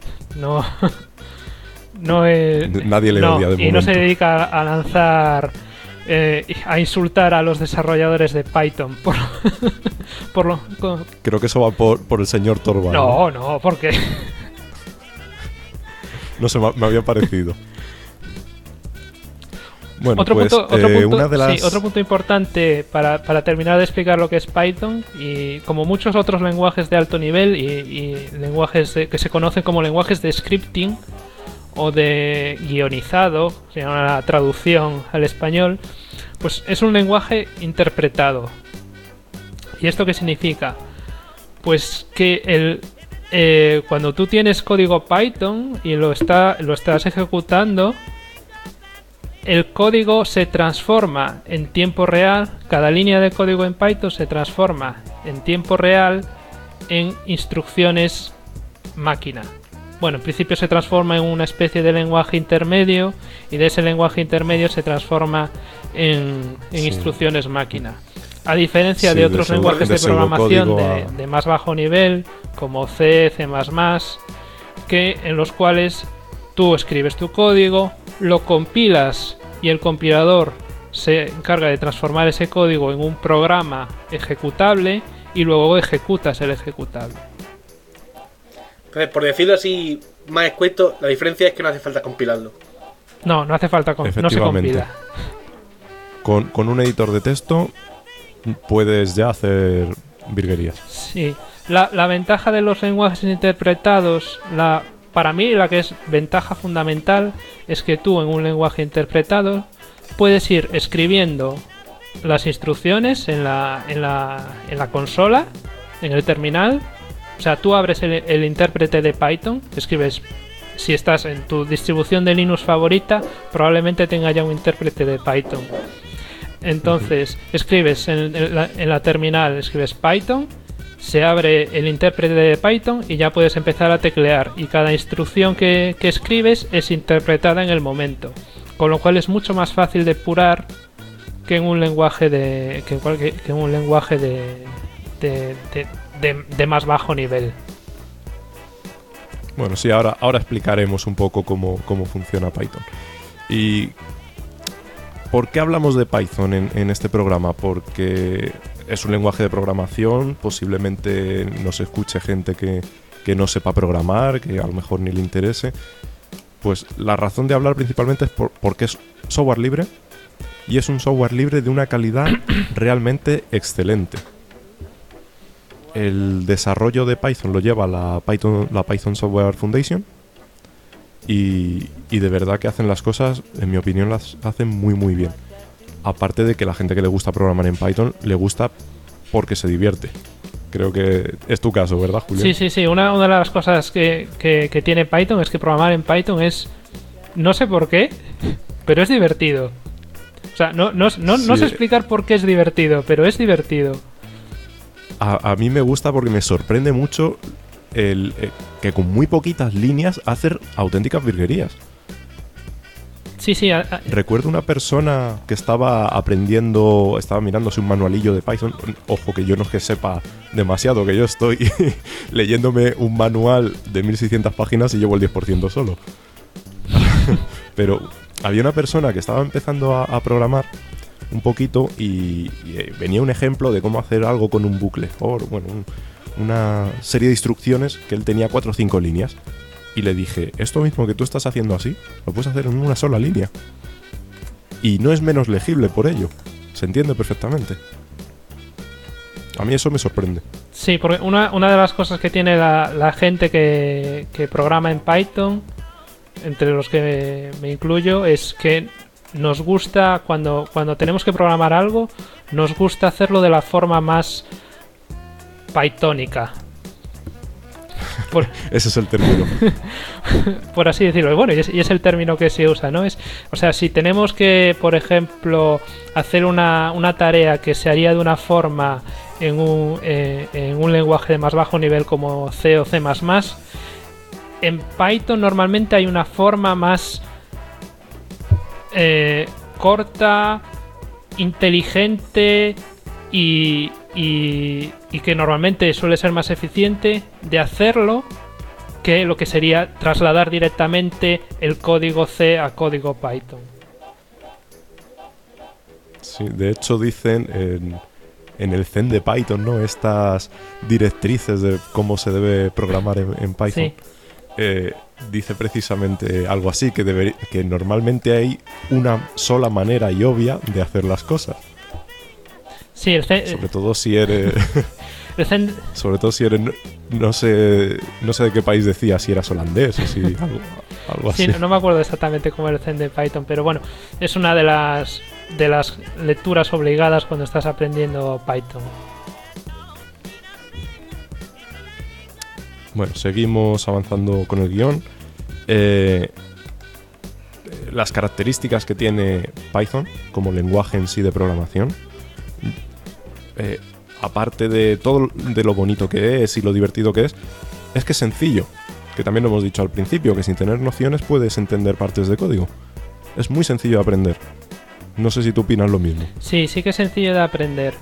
Nadie le odia de momento. Y no se dedica a lanzar... a insultar a los desarrolladores de Python Creo que eso va por el señor Torvald. No, porque no sé, me había parecido. Bueno, otro pues punto, una de las... sí, otro punto importante para terminar de explicar lo que es Python, y como muchos otros lenguajes de alto nivel y lenguajes que se conocen como lenguajes de scripting o de guionizado, se llama la traducción al español, pues es un lenguaje interpretado. ¿Y esto qué significa? Pues que cuando tú tienes código Python y lo estás ejecutando, el código se transforma en tiempo real. Cada línea de código en Python se transforma en tiempo real en instrucciones máquina. Bueno, en principio se transforma en una especie de lenguaje intermedio, y de ese lenguaje intermedio se transforma en instrucciones máquina. A diferencia de otros lenguajes de programación de más bajo nivel, como C, C++, en los cuales tú escribes tu código, lo compilas y el compilador se encarga de transformar ese código en un programa ejecutable y luego ejecutas el ejecutable. Entonces, por decirlo así más escueto, la diferencia es que no hace falta compilarlo. No hace falta, no se compila. Con un editor de texto puedes ya hacer virguerías. Sí, la ventaja de los lenguajes interpretados, para mí la que es ventaja fundamental, es que tú en un lenguaje interpretado puedes ir escribiendo las instrucciones en la consola, en el terminal. O sea, tú abres el intérprete de Python, escribes, si estás en tu distribución de Linux favorita, probablemente tenga ya un intérprete de Python. Entonces, escribes en la terminal, escribes Python, se abre el intérprete de Python y ya puedes empezar a teclear. Y cada instrucción que escribes es interpretada en el momento. Con lo cual es mucho más fácil depurar que en un lenguaje de más bajo nivel. Bueno, sí, ahora explicaremos un poco cómo funciona Python. ¿Y por qué hablamos de Python en este programa? Porque es un lenguaje de programación, posiblemente nos escuche gente que no sepa programar, que a lo mejor ni le interese. Pues la razón de hablar principalmente es porque es software libre, y es un software libre de una calidad realmente excelente. El desarrollo de Python lo lleva la Python Software Foundation, y de verdad que hacen las cosas, en mi opinión, las hacen muy muy bien. Aparte de que la gente que le gusta programar en Python le gusta porque se divierte. Creo que es tu caso, ¿verdad, Julián? Sí. Una de las cosas que tiene Python es que programar en Python es, no sé por qué, pero es divertido. O sea, no sé explicar por qué es divertido, pero es divertido. A mí me gusta porque me sorprende mucho que con muy poquitas líneas hacer auténticas virguerías. Sí. Recuerdo una persona que estaba mirándose un manualillo de Python. Ojo, que yo no es que sepa demasiado, que yo estoy leyéndome un manual de 1600 páginas y llevo el 10% solo. Pero había una persona que estaba empezando a programar un poquito y venía un ejemplo de cómo hacer algo con un bucle, una serie de instrucciones que él tenía 4 o 5 líneas. Y le dije, esto mismo que tú estás haciendo así, lo puedes hacer en una sola línea. Y no es menos legible por ello. Se entiende perfectamente. A mí eso me sorprende. Sí, porque una de las cosas que tiene la gente que programa en Python, entre los que me incluyo, es que nos gusta, cuando tenemos que programar algo, nos gusta hacerlo de la forma más pythónica. Ese es el término. Por así decirlo. Bueno, y es el término que se usa, ¿no? O sea, si tenemos que, por ejemplo, hacer una tarea que se haría de una forma en un lenguaje de más bajo nivel como C o C++, en Python normalmente hay una forma más corta, inteligente y que normalmente suele ser más eficiente de hacerlo que lo que sería trasladar directamente el código C a código Python. Sí, de hecho dicen en el zen de Python, ¿no? Estas directrices de cómo se debe programar en Python. Sí. dice precisamente algo así, que normalmente hay una sola manera y obvia de hacer las cosas. Sí, sobre todo si eres... Zen... Sobre todo si eres... No sé de qué país decía, si eras holandés o si algo así. Sí, no me acuerdo exactamente cómo era el Zen de Python, pero bueno, es una de las lecturas obligadas cuando estás aprendiendo Python. Bueno, seguimos avanzando con el guión. Las características que tiene Python como lenguaje en sí de programación, aparte de todo de lo bonito que es y lo divertido que es que es sencillo, que también lo hemos dicho al principio, que sin tener nociones puedes entender partes de código. Es muy sencillo de aprender. No sé si tú opinas lo mismo. Sí que es sencillo de aprender.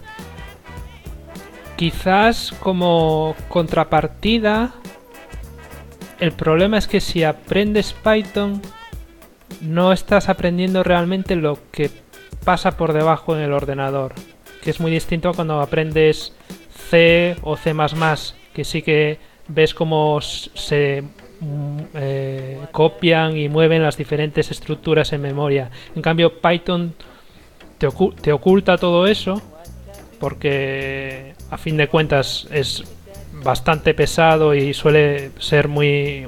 Quizás como contrapartida, el problema es que si aprendes Python, no estás aprendiendo realmente lo que pasa por debajo en el ordenador, que es muy distinto a cuando aprendes C o C++, que sí que ves cómo se copian y mueven las diferentes estructuras en memoria. En cambio, Python te oculta todo eso, porque a fin de cuentas es bastante pesado y suele ser muy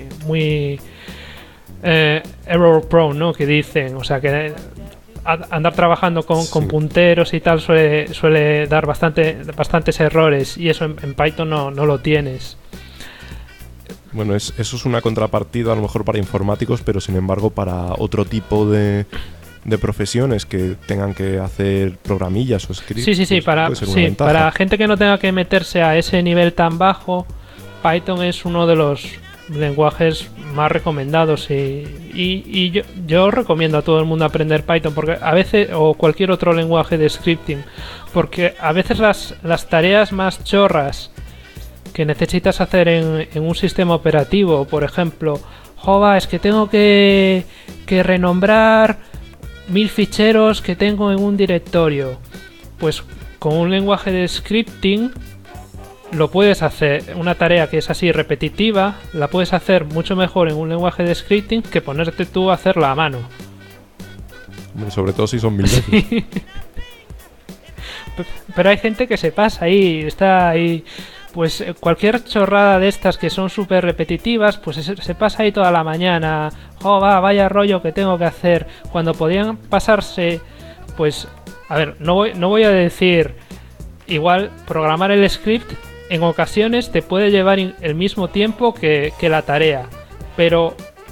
error prone, ¿no? Que dicen, o sea que andar trabajando con punteros y tal suele dar bastantes errores, y eso en Python no lo tienes. Bueno, eso es una contrapartida a lo mejor para informáticos, pero sin embargo para otro tipo de profesiones que tengan que hacer programillas o scripts. Sí, para gente que no tenga que meterse a ese nivel tan bajo, Python es uno de los lenguajes más recomendados, y yo recomiendo a todo el mundo aprender Python, porque a veces, o cualquier otro lenguaje de scripting, porque a veces las tareas más chorras que necesitas hacer en un sistema operativo, por ejemplo, es que tengo que renombrar 1000 ficheros que tengo en un directorio, pues con un lenguaje de scripting lo puedes hacer. Una tarea que es así repetitiva la puedes hacer mucho mejor en un lenguaje de scripting que ponerte tú a hacerla a mano. Sobre todo si son 1000 veces. Pero hay gente que se pasa ahí, está ahí. Pues cualquier chorrada de estas que son súper repetitivas, pues se pasa ahí toda la mañana. Vaya rollo que tengo que hacer. Cuando podían pasarse, pues, a ver, no voy a decir, igual programar el script en ocasiones te puede llevar el mismo tiempo que la tarea, pero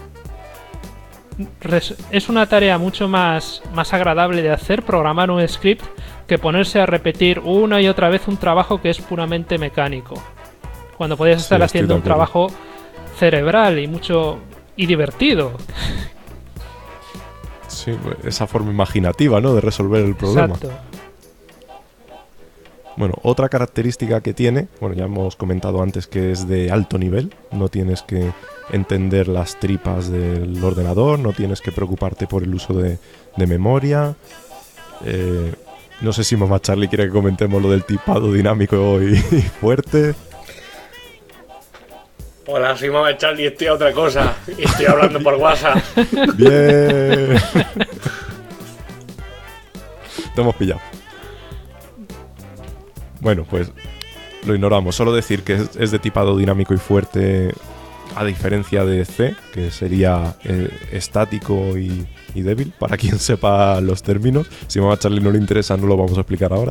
es una tarea mucho más agradable de hacer, programar un script, que ponerse a repetir una y otra vez un trabajo que es puramente mecánico, cuando podías estar haciendo un trabajo cerebral y divertido. Sí, esa forma imaginativa, ¿no?, de resolver el problema. Exacto. Bueno, otra característica que tiene, bueno, ya hemos comentado antes que es de alto nivel, no tienes que entender las tripas del ordenador, no tienes que preocuparte por el uso de memoria. No sé si Mamá Charlie quiere que comentemos lo del tipado dinámico y fuerte. Hola, soy Mamá Charlie y estoy a otra cosa. Y estoy hablando por WhatsApp. Bien. Te hemos pillado. Bueno, pues lo ignoramos. Solo decir que es de tipado dinámico y fuerte, a diferencia de C, que sería estático y débil, para quien sepa los términos. Si a Charlie no le interesa, no lo vamos a explicar ahora.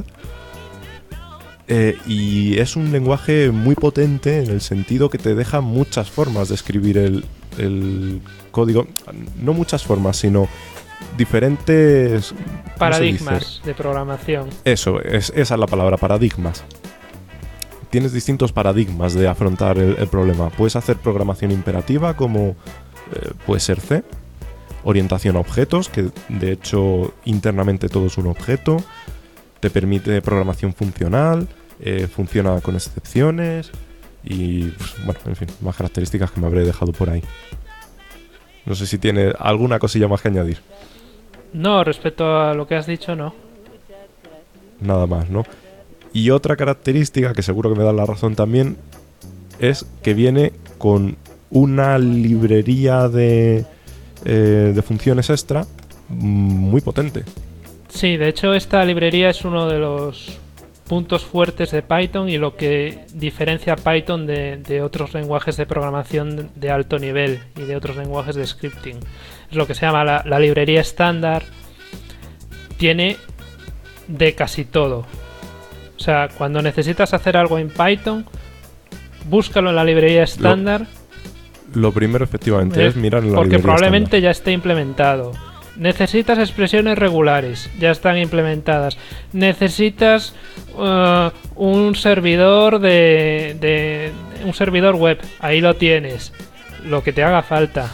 Y es un lenguaje muy potente en el sentido que te deja muchas formas de escribir el código. No muchas formas, sino diferentes paradigmas de programación. Eso, esa es la palabra, paradigmas. Tienes distintos paradigmas de afrontar el problema. Puedes hacer programación imperativa, como puede ser C. Orientación a objetos, que de hecho internamente todo es un objeto. Te permite programación funcional, funciona con excepciones y, pues, bueno, en fin, más características que me habré dejado por ahí. No sé si tiene alguna cosilla más que añadir. No, respecto a lo que has dicho, no. Nada más, ¿no? Y otra característica, que seguro que me da la razón también, es que viene con una librería de funciones extra muy potente. Sí, de hecho esta librería es uno de los puntos fuertes de Python y lo que diferencia a Python de otros lenguajes de programación de alto nivel y de otros lenguajes de scripting. Es lo que se llama la librería estándar. Tiene de casi todo. O sea, cuando necesitas hacer algo en Python, búscalo en la librería estándar. Lo primero, efectivamente, es mirar en la librería porque probablemente estándar. ya esté implementado. Necesitas expresiones regulares, ya están implementadas. Necesitas un servidor un servidor web, ahí lo tienes. Lo que te haga falta.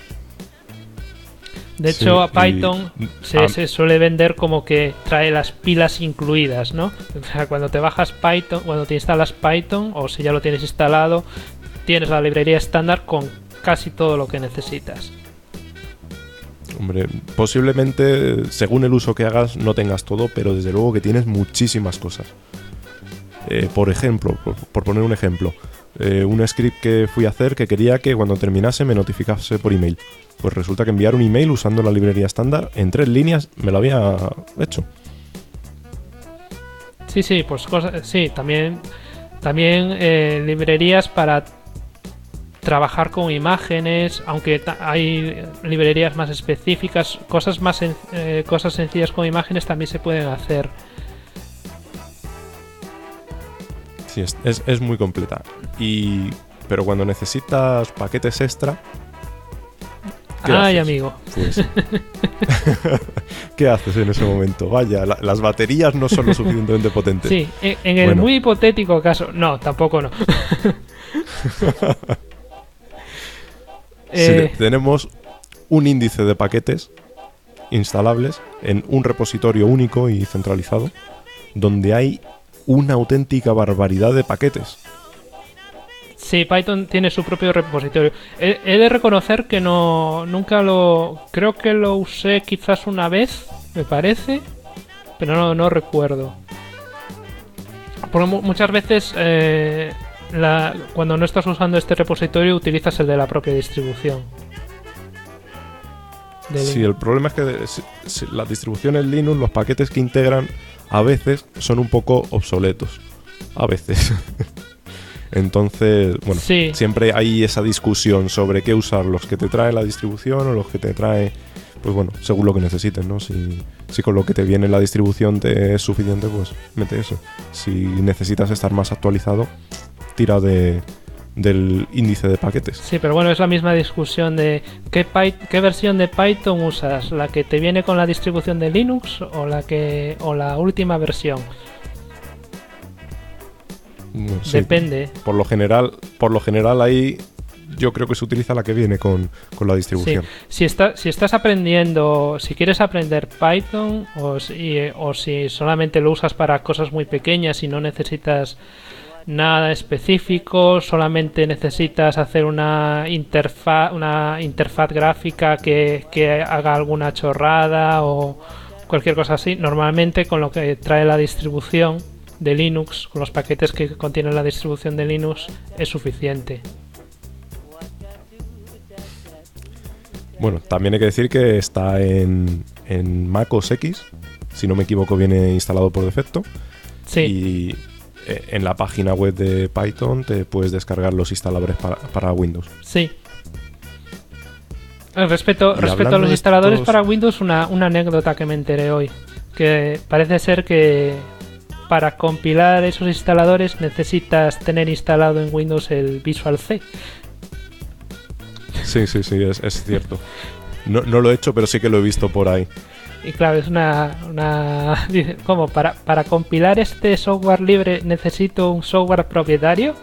De hecho, a Python se suele vender como que trae las pilas incluidas, ¿no? O sea, cuando te bajas Python, cuando te instalas Python, o si ya lo tienes instalado, tienes la librería estándar con casi todo lo que necesitas. Hombre, posiblemente, según el uso que hagas, no tengas todo, pero desde luego que tienes muchísimas cosas. Por ejemplo, por poner un ejemplo, un script que fui a hacer que quería que cuando terminase me notificase por email. Pues resulta que enviar un email usando la librería estándar en 3 líneas me lo había hecho. Sí, pues cosas, sí, también librerías para trabajar con imágenes, aunque hay librerías más específicas, cosas sencillas con imágenes también se pueden hacer. Sí, es muy completa. Pero cuando necesitas paquetes extra, ¿qué Ay, haces? amigo. Pues, ¿qué haces en ese momento? Vaya, las baterías no son lo suficientemente potentes. Sí, en el muy hipotético caso... No, tampoco no. Tenemos un índice de paquetes instalables en un repositorio único y centralizado, donde hay una auténtica barbaridad de paquetes. Sí, Python tiene su propio repositorio. He de reconocer que creo que lo usé quizás una vez, me parece, pero no recuerdo. Porque muchas veces cuando no estás usando este repositorio utilizas el de la propia distribución. Sí, el problema es que las distribuciones Linux, los paquetes que integran a veces son un poco obsoletos. A veces. Entonces, bueno, sí. Siempre hay esa discusión sobre qué usar, los que te trae la distribución o los que te trae, pues bueno, según lo que necesites, ¿no? Si con lo que te viene la distribución te es suficiente, pues mete eso. Si necesitas estar más actualizado, tira del índice de paquetes. Sí, pero bueno, es la misma discusión de qué versión de Python usas, la que te viene con la distribución de Linux o la última versión. Bueno, sí, depende. Por lo general ahí yo creo que se utiliza la que viene con la distribución. Sí. Si estás aprendiendo, si quieres aprender Python o si solamente lo usas para cosas muy pequeñas y no necesitas nada específico, solamente necesitas hacer una interfaz gráfica que haga alguna chorrada o cualquier cosa así, normalmente con lo que trae la distribución de Linux, con los paquetes que contienen la distribución de Linux, es suficiente. Bueno, también hay que decir que está en Mac OS X, si no me equivoco viene instalado por defecto. Sí. Y en la página web de Python te puedes descargar los instaladores para Windows. Sí. Respecto a los instaladores para Windows, una anécdota que me enteré hoy, que parece ser que para compilar esos instaladores necesitas tener instalado en Windows el Visual C. Sí, es cierto. No lo he hecho, pero sí que lo he visto por ahí. Y claro, es ¿cómo? ¿Para compilar este software libre necesito un software propietario?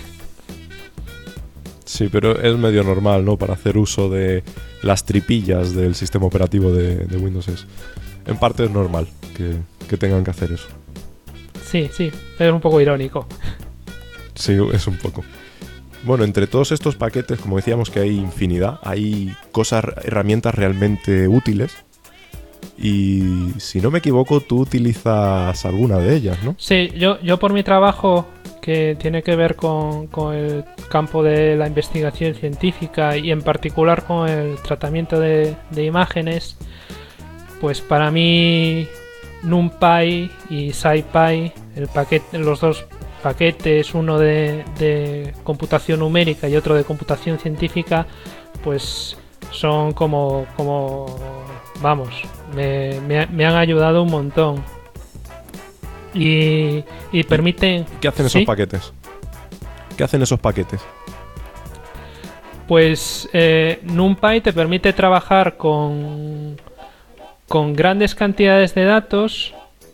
Sí, pero es medio normal, ¿no? Para hacer uso de las tripillas del sistema operativo de Windows. En parte es normal que tengan que hacer eso. Sí, pero es un poco irónico. Sí, es un poco. Bueno, entre todos estos paquetes, como decíamos que hay infinidad, hay herramientas realmente útiles Y si no me equivoco, tú utilizas alguna de ellas, ¿no? Sí, yo por mi trabajo, que tiene que ver con el campo de la investigación científica y en particular con el tratamiento de imágenes, pues para mí NumPy y SciPy, los dos paquetes, uno de computación numérica y otro de computación científica, pues son como vamos, me han ayudado un montón. Y permiten... ¿Qué hacen esos paquetes? ¿Qué hacen esos paquetes? Pues NumPy te permite trabajar con grandes cantidades de datos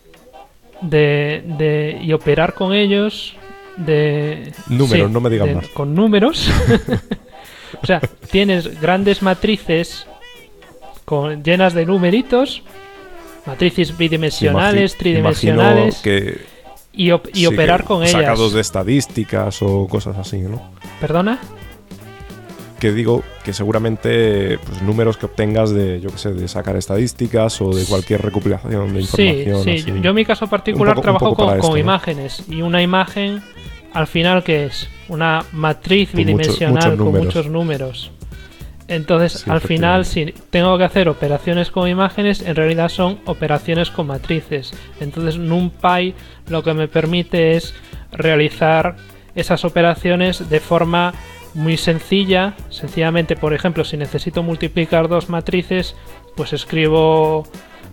y operar con ellos números, no me digas más. Con números. O sea, tienes grandes matrices llenas de numeritos, matrices bidimensionales, tridimensionales, y operar con ellas. Sacados de estadísticas o cosas así, ¿no? ¿Perdona? Que digo que seguramente pues, números que obtengas de, yo qué sé, de sacar estadísticas o de cualquier recopilación de información. Sí. Así. Yo en mi caso particular trabajo con imágenes, y una imagen al final ¿qué es? Una matriz bidimensional con muchos números. Entonces, sí, al final, si tengo que hacer operaciones con imágenes, en realidad son operaciones con matrices. Entonces, NumPy lo que me permite es realizar esas operaciones de forma muy sencilla. Sencillamente, por ejemplo, si necesito multiplicar dos matrices, pues escribo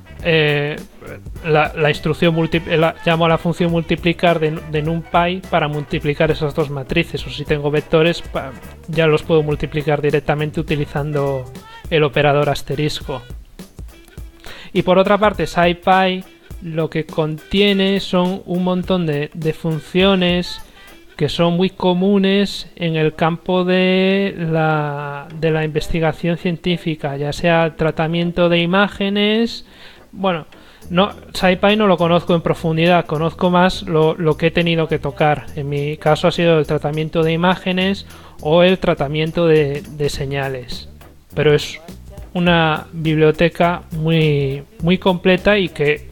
la instrucción llamo a la función multiplicar de NumPy para multiplicar esas dos matrices, o si tengo vectores ya los puedo multiplicar directamente utilizando el operador asterisco. Y por otra parte, SciPy lo que contiene son un montón de funciones que son muy comunes en el campo de la investigación científica, ya sea tratamiento de imágenes. Bueno, SciPy no lo conozco en profundidad, conozco más lo que he tenido que tocar. En mi caso ha sido el tratamiento de imágenes o el tratamiento de señales. Pero es una biblioteca muy, muy completa y que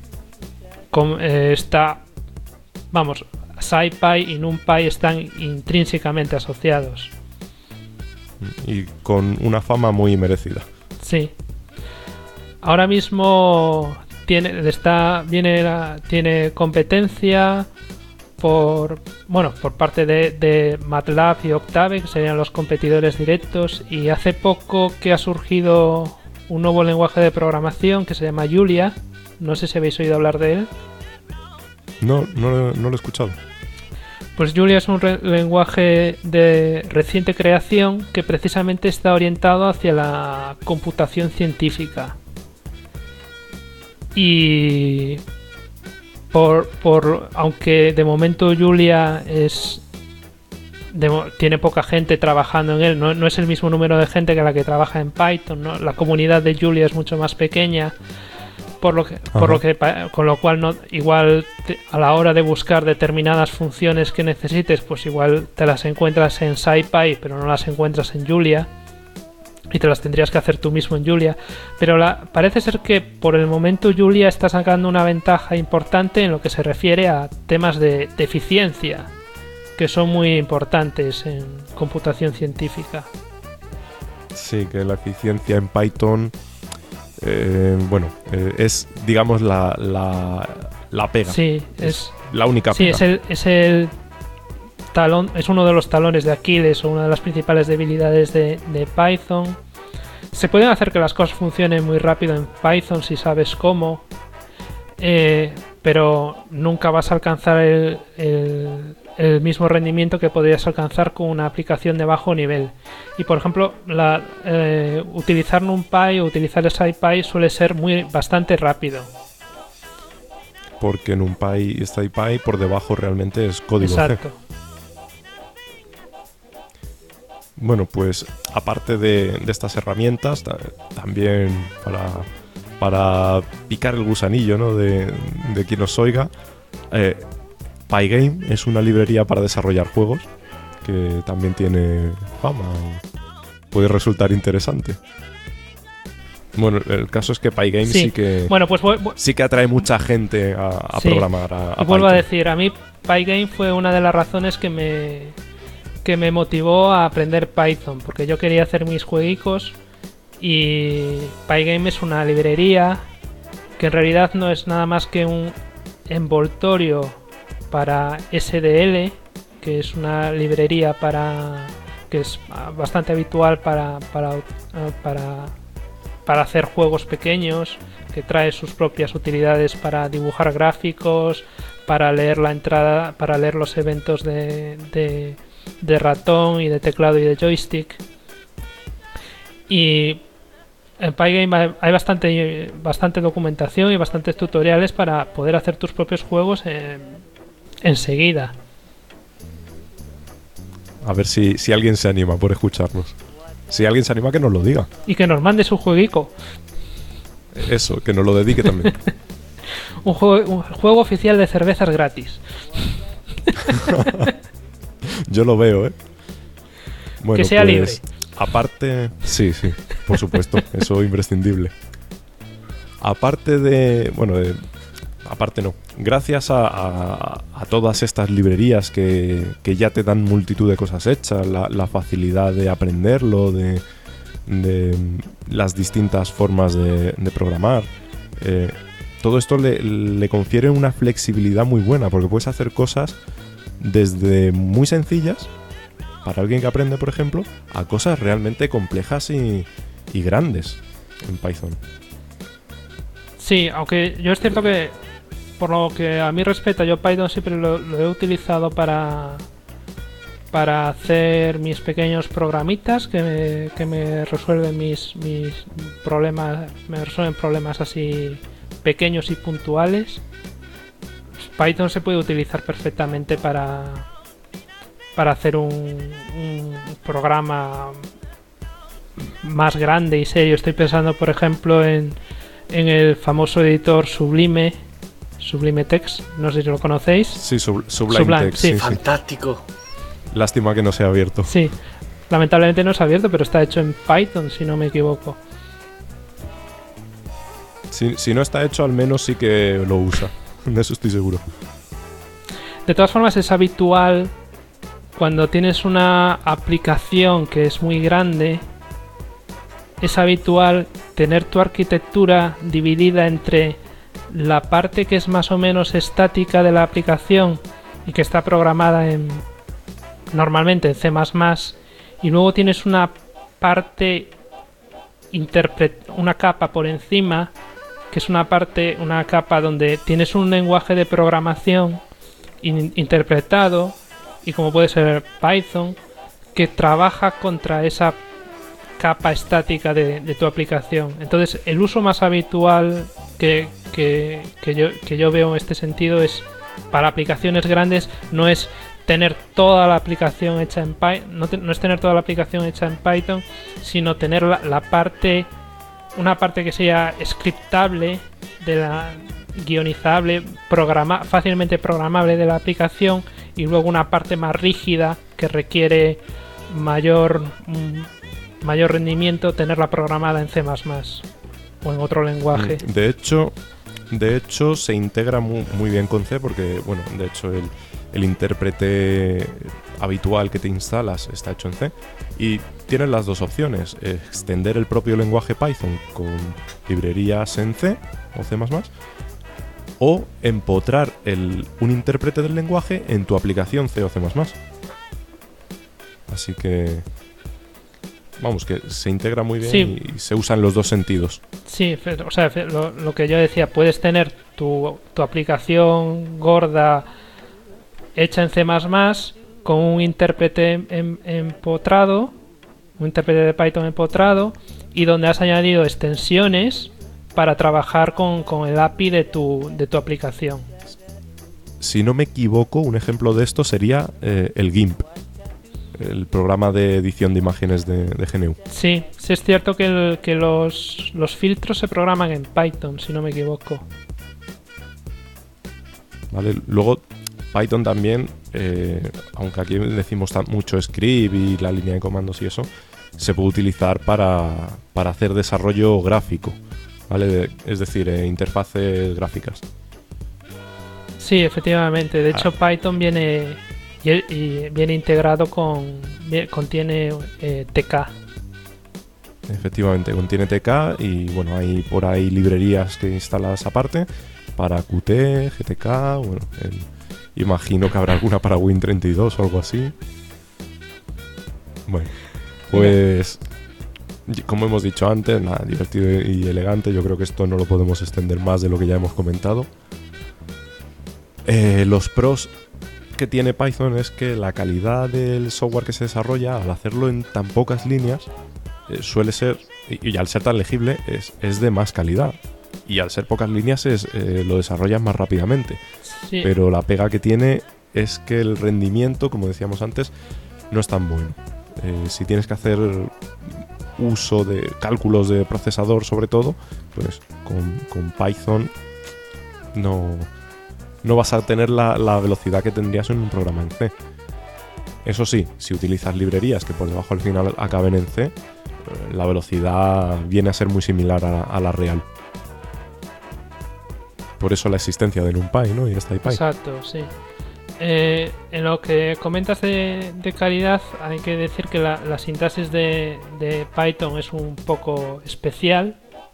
está, vamos, SciPy y NumPy están intrínsecamente asociados. Y con una fama muy merecida. Sí. Ahora mismo tiene competencia por parte de MATLAB y Octave, que serían los competidores directos, y hace poco que ha surgido un nuevo lenguaje de programación que se llama Julia. No sé si habéis oído hablar de él. No lo he escuchado. Pues Julia es un lenguaje de reciente creación que precisamente está orientado hacia la computación científica. Y aunque de momento Julia tiene poca gente trabajando en él, no es el mismo número de gente que la que trabaja en Python, ¿no? La comunidad de Julia es mucho más pequeña, con lo cual igual a la hora de buscar determinadas funciones que necesites, pues igual te las encuentras en SciPy, pero no las encuentras en Julia, y te las tendrías que hacer tú mismo en Julia. Pero parece ser que por el momento Julia está sacando una ventaja importante en lo que se refiere a temas de eficiencia, que son muy importantes en computación científica. Sí, que la eficiencia en Python es, digamos, la pega. Sí, es la única pega. Sí, es el talón, es uno de los talones de Aquiles o una de las principales debilidades de Python. Se pueden hacer que las cosas funcionen muy rápido en Python si sabes cómo, pero nunca vas a alcanzar el mismo rendimiento que podrías alcanzar con una aplicación de bajo nivel. Y por ejemplo, utilizar NumPy o utilizar SciPy suele ser bastante rápido. Porque NumPy y SciPy por debajo realmente es código C. Exacto. Bueno, pues aparte de estas herramientas, también para picar el gusanillo, ¿no? de quien nos oiga, Pygame es una librería para desarrollar juegos que también tiene fama y puede resultar interesante. Bueno, el caso es que Pygame sí que bueno, pues sí que atrae mucha gente a programar a vuelvo Python. a decir, a mí Pygame fue una de las razones que me motivó a aprender Python, porque yo quería hacer mis jueguicos y Pygame es una librería que en realidad no es nada más que un envoltorio para SDL, que es una librería que es bastante habitual para hacer juegos pequeños, que trae sus propias utilidades para dibujar gráficos, para leer la entrada, para leer los eventos de ratón y de teclado y de joystick. Y en Pygame hay bastante documentación y bastantes tutoriales para poder hacer tus propios juegos enseguida. A ver si alguien se anima por escucharnos. Si alguien se anima, que nos lo diga. Y que nos mande su jueguico. Eso, que nos lo dedique también. un juego oficial de cervezas gratis. Yo lo veo, ¿eh? Bueno, que sea libre. Aparte, sí, por supuesto, eso imprescindible. Aparte no. Gracias a todas estas librerías que ya te dan multitud de cosas hechas, la facilidad de aprenderlo, de las distintas formas de programar, todo esto le confiere una flexibilidad muy buena, porque puedes hacer cosas desde muy sencillas para alguien que aprende, por ejemplo, a cosas realmente complejas y grandes en Python. Sí, aunque yo es cierto que por lo que a mí respecta, yo Python siempre lo he utilizado para hacer mis pequeños programitas que me resuelven mis problemas, me resuelven problemas así pequeños y puntuales. Python se puede utilizar perfectamente para hacer un programa más grande y serio. Estoy pensando, por ejemplo, en el famoso editor Sublime Text, no sé si lo conocéis. Sí, Sublime Text. Sí. Fantástico. Lástima que no sea abierto. Sí, lamentablemente no es abierto, pero está hecho en Python, si no me equivoco. Si no está hecho, al menos sí que lo usa. De eso estoy seguro. De todas formas, es habitual cuando tienes una aplicación que es muy grande, es habitual tener tu arquitectura dividida entre la parte que es más o menos estática de la aplicación y que está programada normalmente en C++, y luego tienes una parte una capa por encima, que es una capa donde tienes un lenguaje de programación interpretado, y como puede ser Python, que trabaja contra esa capa estática de tu aplicación. Entonces, el uso más habitual que yo veo en este sentido es para aplicaciones grandes, no es tener toda la aplicación hecha en Python, no es tener toda la aplicación hecha en Python, sino tener una parte que sea scriptable, guionizable, fácilmente programable de la aplicación, y luego una parte más rígida que requiere mayor rendimiento, tenerla programada en C++ o en otro lenguaje. De hecho se integra muy bien con C, porque bueno, de hecho el intérprete habitual que te instalas está hecho en C, y tienes las dos opciones: extender el propio lenguaje Python con librerías en C o C++, o empotrar un intérprete del lenguaje en tu aplicación C o C++. Así que vamos, que se integra muy bien, sí, y se usa en los dos sentidos. Sí, o sea, lo que yo decía, puedes tener tu aplicación gorda hecha en C++ con un intérprete empotrado, un intérprete de Python empotrado, y donde has añadido extensiones para trabajar con el API de tu aplicación. Si no me equivoco, un ejemplo de esto sería el GIMP, el programa de edición de imágenes de GNU. Sí es cierto que los filtros se programan en Python, si no me equivoco. Vale, luego Python también, aunque aquí decimos mucho script y la línea de comandos y eso, se puede utilizar para hacer desarrollo gráfico, ¿vale? Es decir, interfaces gráficas. Sí, efectivamente. De hecho, Python viene viene integrado contiene TK. Efectivamente, contiene TK y bueno, hay por ahí librerías que instalas aparte para Qt, GTK, bueno, imagino que habrá alguna para Win32 o algo así. Bueno, pues como hemos dicho antes, nada, divertido y elegante. Yo creo que esto no lo podemos extender más de lo que ya hemos comentado. Los pros que tiene Python es que la calidad del software que se desarrolla, al hacerlo en tan pocas líneas, suele ser, y al ser tan legible, es de más calidad. Y al ser pocas líneas lo desarrollas más rápidamente. Sí. Pero la pega que tiene es que el rendimiento, como decíamos antes, no es tan bueno. Si tienes que hacer uso de cálculos de procesador sobre todo, pues con Python no vas a tener la velocidad que tendrías en un programa en C. Eso sí, si utilizas librerías que por debajo al final acaben en C, la velocidad viene a ser muy similar a la real. Por eso la existencia de NumPy, ¿no? Y SciPy. Exacto, sí. En lo que comentas de calidad, hay que decir que la sintaxis de Python es un poco especial.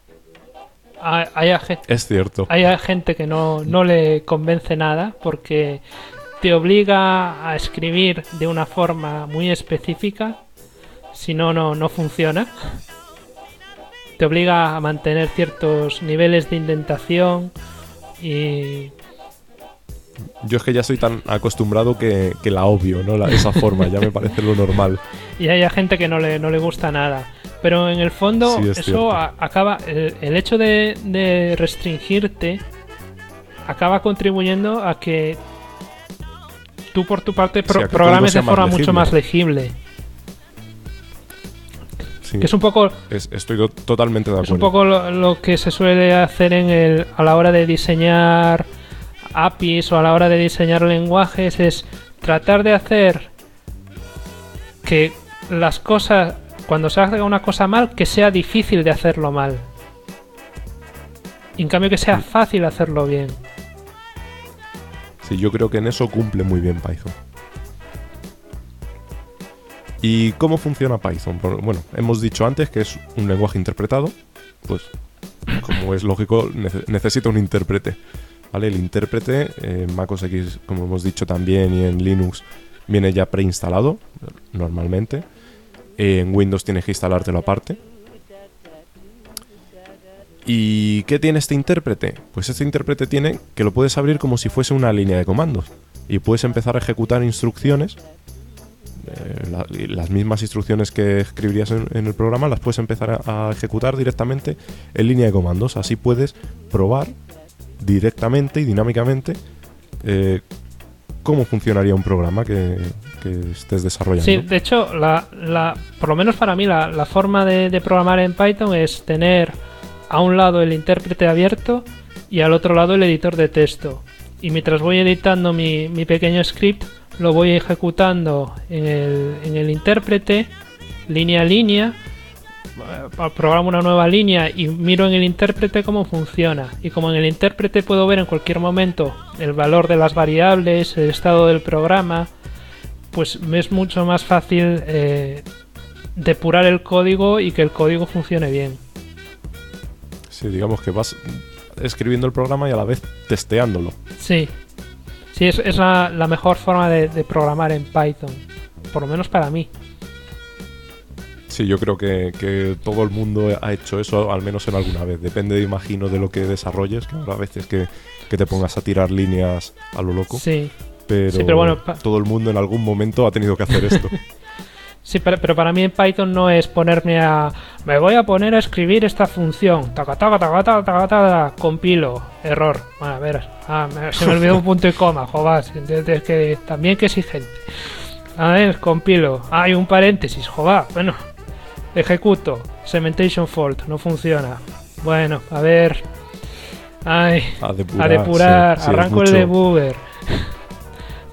Es cierto. Hay gente que no le convence nada porque te obliga a escribir de una forma muy específica, si no funciona. Te obliga a mantener ciertos niveles de indentación y... Yo es que ya estoy tan acostumbrado que la obvio, ¿no? Esa forma, ya me parece lo normal. Y hay gente que no le gusta nada. Pero en el fondo, sí, eso acaba. El hecho de restringirte acaba contribuyendo a que tú, por tu parte, programes de forma mucho más legible. Sí, que es un poco. Estoy totalmente de acuerdo. Es un poco lo que se suele hacer a la hora de diseñar APIs o a la hora de diseñar lenguajes, es tratar de hacer que las cosas, cuando se haga una cosa mal, que sea difícil de hacerlo mal. Y en cambio que sea fácil hacerlo bien. Sí, yo creo que en eso cumple muy bien Python. ¿Y cómo funciona Python? Bueno, hemos dicho antes que es un lenguaje interpretado. Pues, como es lógico, necesita un intérprete. ¿Vale? El intérprete en Mac OS X, como hemos dicho también, y en Linux viene ya preinstalado, normalmente. En Windows tienes que instalártelo aparte. ¿Y qué tiene este intérprete? Pues este intérprete tiene que lo puedes abrir como si fuese una línea de comandos. Y puedes empezar a ejecutar instrucciones. Las mismas instrucciones que escribirías en el programa las puedes empezar a ejecutar directamente en línea de comandos. Así puedes probar directamente y dinámicamente cómo funcionaría un programa que estés desarrollando. Sí, de hecho, por lo menos para mí, la forma de programar en Python es tener a un lado el intérprete abierto y al otro lado el editor de texto. Y mientras voy editando mi pequeño script, lo voy ejecutando en el intérprete, línea a línea. Programo una nueva línea y miro en el intérprete cómo funciona. Y como en el intérprete puedo ver en cualquier momento el valor de las variables, el estado del programa, pues me es mucho más fácil depurar el código y que el código funcione bien. Sí, digamos que vas escribiendo el programa y a la vez testeándolo. Sí, es la mejor forma de programar en Python, por lo menos para mí. Sí, yo creo que todo el mundo ha hecho eso, al menos en alguna vez. Depende, imagino, de lo que desarrolles, que habrá veces que te pongas a tirar líneas a lo loco. Sí. Pero bueno, todo el mundo en algún momento ha tenido que hacer esto. Sí, pero para mí en Python no es me voy a poner a escribir esta función. Compilo. Error. Bueno, a ver. Se me olvidó un punto y coma. Joder, es que también que exigente. A ver, compilo. Hay un paréntesis. Joder, bueno. Ejecuto. Segmentation fault. No funciona. Bueno, a ver. A depurar. Sí, arranco el debugger.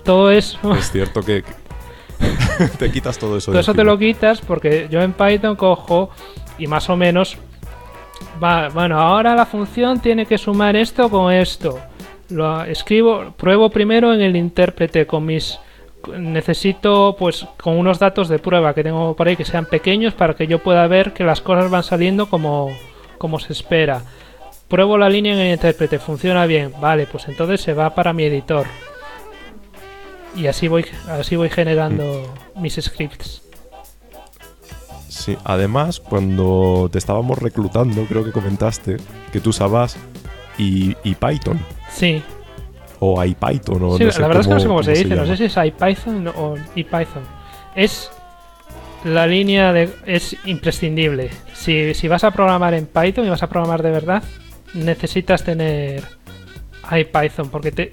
todo eso... Es cierto que te quitas todo eso. Todo eso te lo quitas porque yo en Python cojo y más o menos... bueno, ahora la función tiene que sumar esto con esto. Lo escribo, pruebo primero en el intérprete con mis... Necesito pues con unos datos de prueba que tengo por ahí que sean pequeños para que yo pueda ver que las cosas van saliendo como se espera. Pruebo la línea en el intérprete, funciona bien, vale, pues entonces se va para mi editor. Y así voy generando mis scripts. Sí, además, cuando te estábamos reclutando, creo que comentaste que tú usabas y Python. Sí. O IPython, o sí, no sé la verdad es que no sé cómo se dice, llama. no sé si es IPython o IPython. Es la línea de... es imprescindible. Si vas a programar en Python y vas a programar de verdad, necesitas tener IPython, porque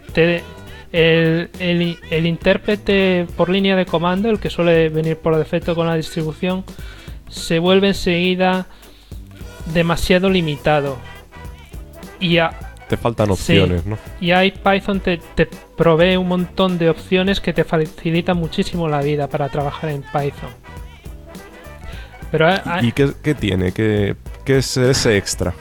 el intérprete por línea de comando, el que suele venir por defecto con la distribución, se vuelve enseguida demasiado limitado. Y te faltan opciones, sí, ¿no? Y IPython te provee un montón de opciones que te facilitan muchísimo la vida para trabajar en Python. Pero ¿Y qué tiene? ¿Qué es ese extra?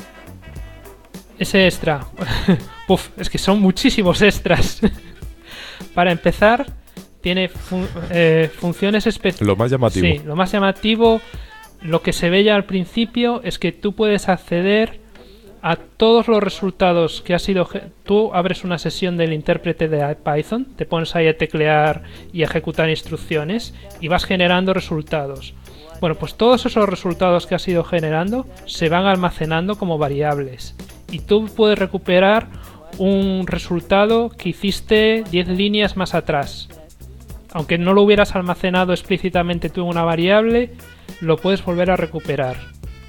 Ese extra... Uf, es que son muchísimos extras. Para empezar, tiene funciones especiales. Lo más llamativo. Sí, lo más llamativo, lo que se ve ya al principio, es que tú puedes acceder a todos los resultados que ha sido... Tú abres una sesión del intérprete de Python, te pones ahí a teclear y a ejecutar instrucciones y vas generando resultados. Bueno, pues todos esos resultados que has ido generando se van almacenando como variables y tú puedes recuperar un resultado que hiciste 10 líneas más atrás. Aunque no lo hubieras almacenado explícitamente tú en una variable, lo puedes volver a recuperar.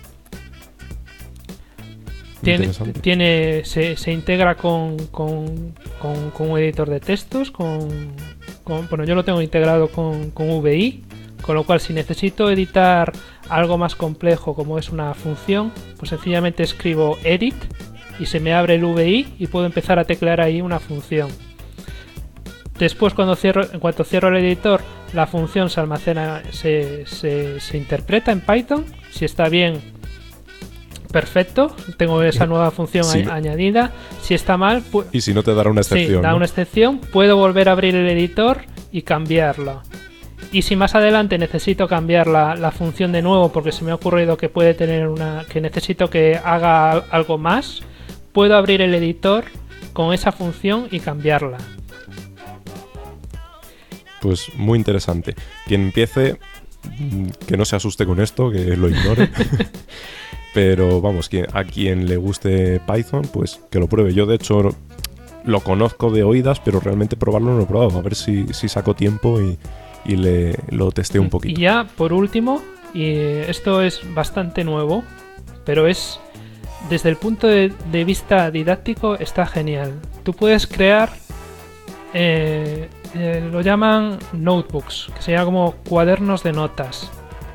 Se integra con un editor de textos, bueno, yo lo tengo integrado con VI, con lo cual si necesito editar algo más complejo como es una función, pues sencillamente escribo edit y se me abre el VI y puedo empezar a teclear ahí una función. Después en cuanto cierro el editor, la función se almacena, se interpreta en Python. Si está bien, perfecto, tengo esa nueva función añadida. Si está mal, y si no te dará una excepción. Sí, da una excepción, puedo volver a abrir el editor y cambiarlo. Y si más adelante necesito cambiar la función de nuevo porque se me ha ocurrido que puede tener que necesito que haga algo más, puedo abrir el editor con esa función y cambiarla. Pues muy interesante. Quien empiece, que no se asuste con esto, que lo ignore. Pero vamos, a quien le guste Python, pues que lo pruebe. Yo de hecho lo conozco de oídas, pero realmente probarlo no lo he probado. A ver si saco tiempo y lo testeo un poquito. Y ya por último, y esto es bastante nuevo, pero es desde el punto de vista didáctico está genial. Tú puedes crear... lo llaman notebooks, que serían como cuadernos de notas.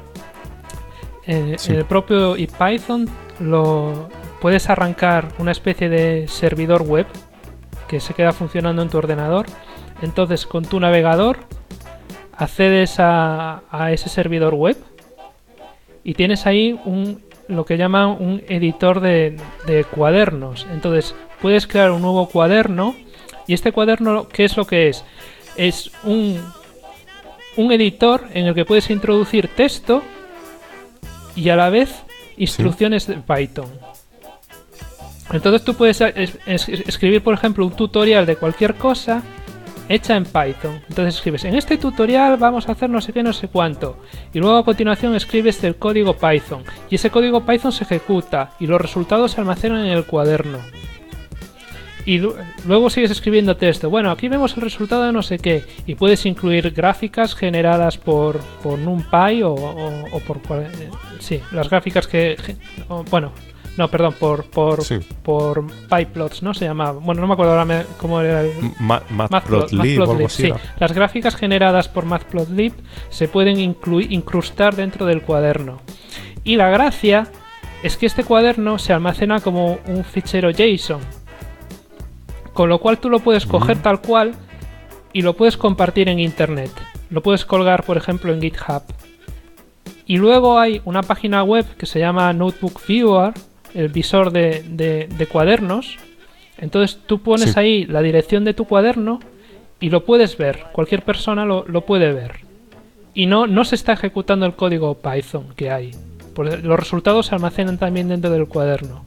En el propio IPython puedes arrancar una especie de servidor web que se queda funcionando en tu ordenador. Entonces con tu navegador accedes a ese servidor web y tienes ahí lo que llaman un editor de cuadernos. Entonces puedes crear un nuevo cuaderno. Y este cuaderno, ¿qué es lo que es? Es un editor en el que puedes introducir texto y a la vez instrucciones de Python. Entonces tú puedes escribir, por ejemplo, un tutorial de cualquier cosa hecha en Python. Entonces escribes, en este tutorial vamos a hacer no sé qué, no sé cuánto. Y luego a continuación escribes el código Python. Y ese código Python se ejecuta y los resultados se almacenan en el cuaderno. Y luego sigues escribiendo texto. Bueno, aquí vemos el resultado de no sé qué. Y puedes incluir gráficas generadas por NumPy o por... sí, las gráficas que... bueno, no, perdón, por PyPlots, ¿no? Se llamaba. Bueno, no me acuerdo ahora cómo era el... Matplotlib o algo así. Sí, las gráficas generadas por Matplotlib se pueden incrustar dentro del cuaderno. Y la gracia es que este cuaderno se almacena como un fichero JSON. Con lo cual tú lo puedes coger tal cual y lo puedes compartir en internet. Lo puedes colgar, por ejemplo, en GitHub. Y luego hay una página web que se llama Notebook Viewer, el visor de cuadernos. Entonces tú pones ahí la dirección de tu cuaderno y lo puedes ver. Cualquier persona lo puede ver. Y no se está ejecutando el código Python que hay. Los resultados se almacenan también dentro del cuaderno.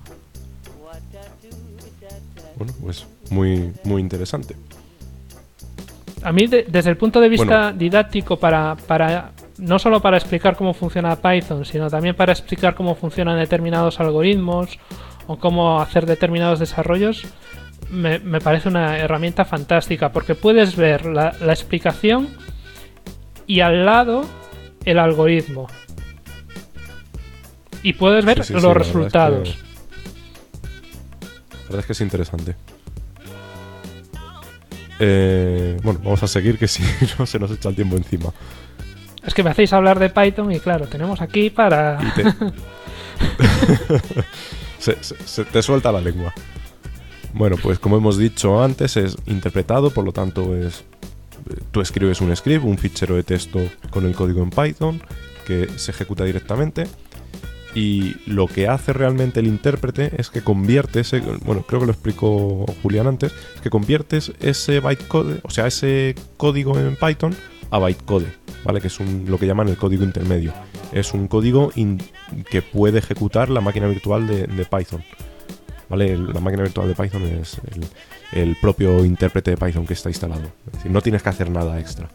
Bueno, pues muy, muy interesante. A mí, desde el punto de vista didáctico, para no solo para explicar cómo funciona Python, sino también para explicar cómo funcionan determinados algoritmos o cómo hacer determinados desarrollos, me parece una herramienta fantástica, porque puedes ver la explicación y al lado el algoritmo. Y puedes ver los resultados. La verdad es que es interesante. Bueno, vamos a seguir, que si no se nos echa el tiempo encima. Es que me hacéis hablar de Python y claro, tenemos aquí para... se te suelta la lengua. Bueno, pues como hemos dicho antes, es interpretado, por lo tanto tú escribes un script, un fichero de texto con el código en Python que se ejecuta directamente. Y lo que hace realmente el intérprete es que convierte bueno, creo que lo explicó Julián antes, es que conviertes ese bytecode, o sea, ese código en Python a bytecode, ¿vale? Que es lo que llaman el código intermedio. Es un código que puede ejecutar la máquina virtual de Python, ¿vale? La máquina virtual de Python es el propio intérprete de Python que está instalado. Es decir, no tienes que hacer nada extra.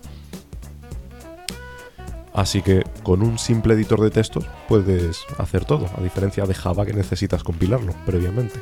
Así que con un simple editor de textos puedes hacer todo, a diferencia de Java, que necesitas compilarlo previamente.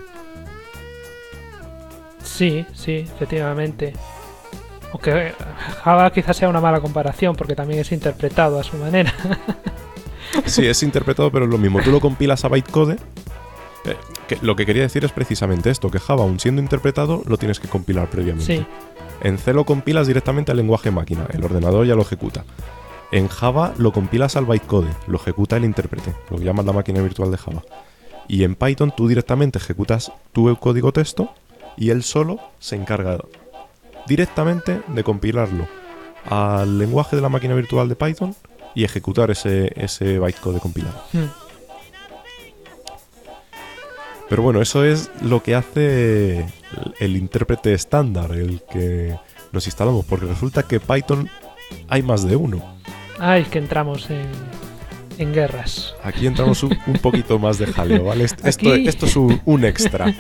Sí, efectivamente. Aunque Java quizás sea una mala comparación, porque también es interpretado a su manera. Sí, es interpretado, pero es lo mismo. Tú lo compilas a bytecode. Lo que quería decir es precisamente esto, que Java, aun siendo interpretado, lo tienes que compilar previamente. Sí. En C lo compilas directamente al lenguaje máquina, el ordenador ya lo ejecuta. En Java lo compilas al bytecode, lo ejecuta el intérprete, lo que llaman la máquina virtual de Java. Y en Python tú directamente ejecutas tu código texto y él solo se encarga directamente de compilarlo al lenguaje de la máquina virtual de Python y ejecutar ese bytecode compilado. Pero bueno, eso es lo que hace el intérprete estándar, el que nos instalamos, porque resulta que Python hay más de uno. Ay, que entramos en guerras. Aquí entramos un poquito más de jaleo, ¿vale? Esto es un extra.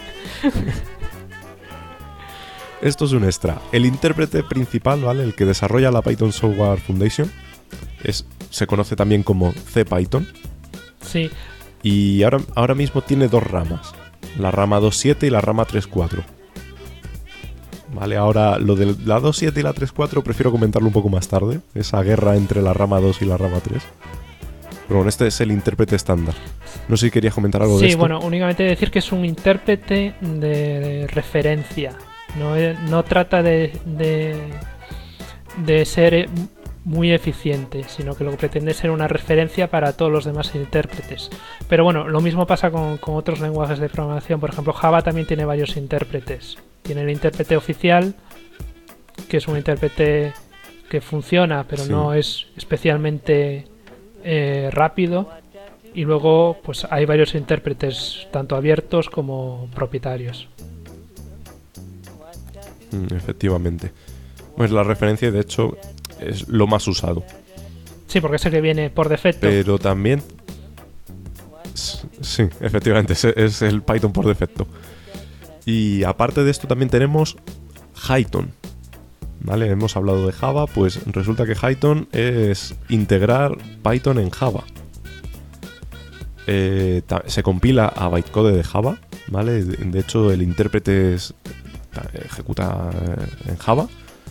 Esto es un extra. El intérprete principal, ¿vale? El que desarrolla la Python Software Foundation se conoce también como CPython. Sí. Y ahora mismo tiene dos ramas. La rama 2.7 y la rama 3.4. Vale, ahora lo de la 2.7 y la 3.4 prefiero comentarlo un poco más tarde. Esa guerra entre la rama 2 y la rama 3. Pero bueno, este es el intérprete estándar. No sé si querías comentar algo de esto. Sí, bueno, únicamente decir que es un intérprete de referencia. No trata de ser muy eficiente, sino que lo que pretende es ser una referencia para todos los demás intérpretes. Pero bueno, lo mismo pasa con otros lenguajes de programación. Por ejemplo, Java también tiene varios intérpretes. Tiene el intérprete oficial, que es un intérprete que funciona, pero no es especialmente rápido. Y luego pues hay varios intérpretes, tanto abiertos como propietarios. Efectivamente. Pues la referencia, de hecho, es lo más usado. Sí, porque es el que viene por defecto. Pero también... Sí, efectivamente, es el Python por defecto. Y aparte de esto también tenemos Hython. ¿Vale? Hemos hablado de Java, pues resulta que Hython es integrar Python en Java. Se compila a bytecode de Java, ¿vale? De hecho, el intérprete ejecuta en Java.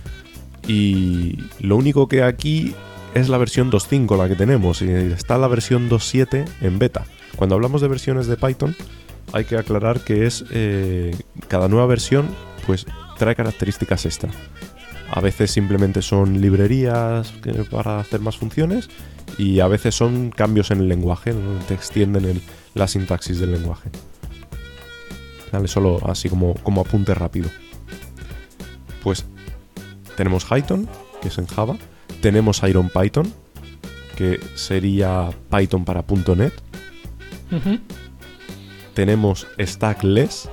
Y lo único que aquí es la versión 2.5 la que tenemos, y está la versión 2.7 en beta. Cuando hablamos de versiones de Python, hay que aclarar que es cada nueva versión pues trae características extra. A veces simplemente son librerías para hacer más funciones, y a veces son cambios en el lenguaje, ¿no? Te extienden la sintaxis del lenguaje. Vale, solo así como apunte rápido. Pues tenemos Python, que es en Java. Tenemos IronPython, que sería Python para .NET. Ujú. Tenemos Stackless,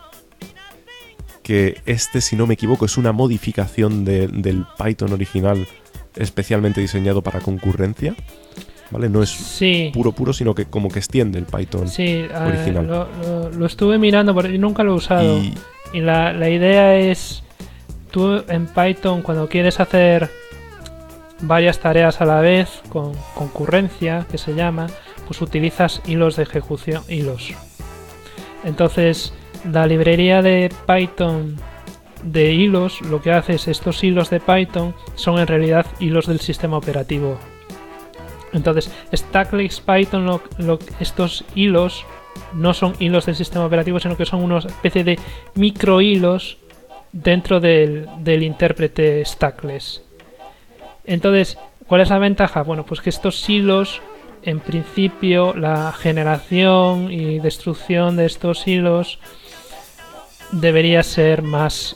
que si no me equivoco, es una modificación del Python original especialmente diseñado para concurrencia. ¿Vale? No es Sí, puro, sino que como que extiende el Python sí, original. lo estuve mirando, pero nunca lo he usado. Y la idea es, tú en Python, cuando quieres hacer varias tareas a la vez, con concurrencia, que se llama, pues utilizas hilos de ejecución, hilos. Entonces, la librería de Python de hilos, lo que hace es, estos hilos de Python son en realidad hilos del sistema operativo. Entonces, Stackless Python, estos hilos no son hilos del sistema operativo, sino que son una especie de micro hilos dentro del intérprete Stackless. Entonces, ¿cuál es la ventaja? Bueno, pues que estos hilos, en principio, la generación y destrucción de estos hilos debería ser más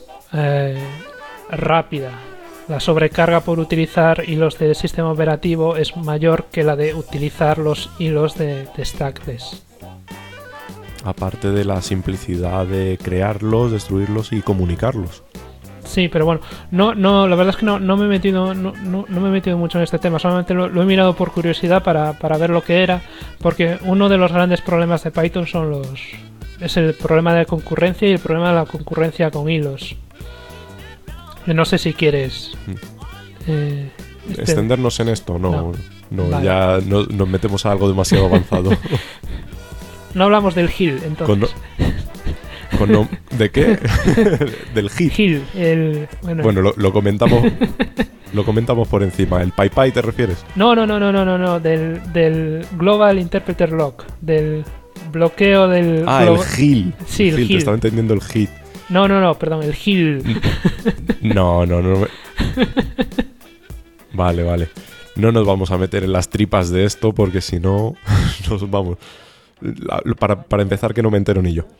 rápida. La sobrecarga por utilizar hilos de sistema operativo es mayor que la de utilizar los hilos de Stackless. Aparte de la simplicidad de crearlos, destruirlos y comunicarlos. Sí, pero bueno, no, la verdad es que no me he metido, no me he metido mucho en este tema, solamente lo he mirado por curiosidad para ver lo que era, porque uno de los grandes problemas de Python es el problema de concurrencia y el problema de la concurrencia con hilos. No sé si quieres extendernos en esto, no, Vale. Ya nos metemos a algo demasiado avanzado. No hablamos del Hill, entonces. ¿De qué? Del hit. Hill, Bueno, lo comentamos. Lo comentamos por encima. ¿El PyPy te refieres? No, del Global Interpreter Lock, del bloqueo del... El GIL. Sí, el Te GIL. estaba entendiendo el hit. No, perdón, el Hill. No. Vale. No nos vamos a meter en las tripas de esto porque si no nos vamos. Para empezar, que no me entero ni yo.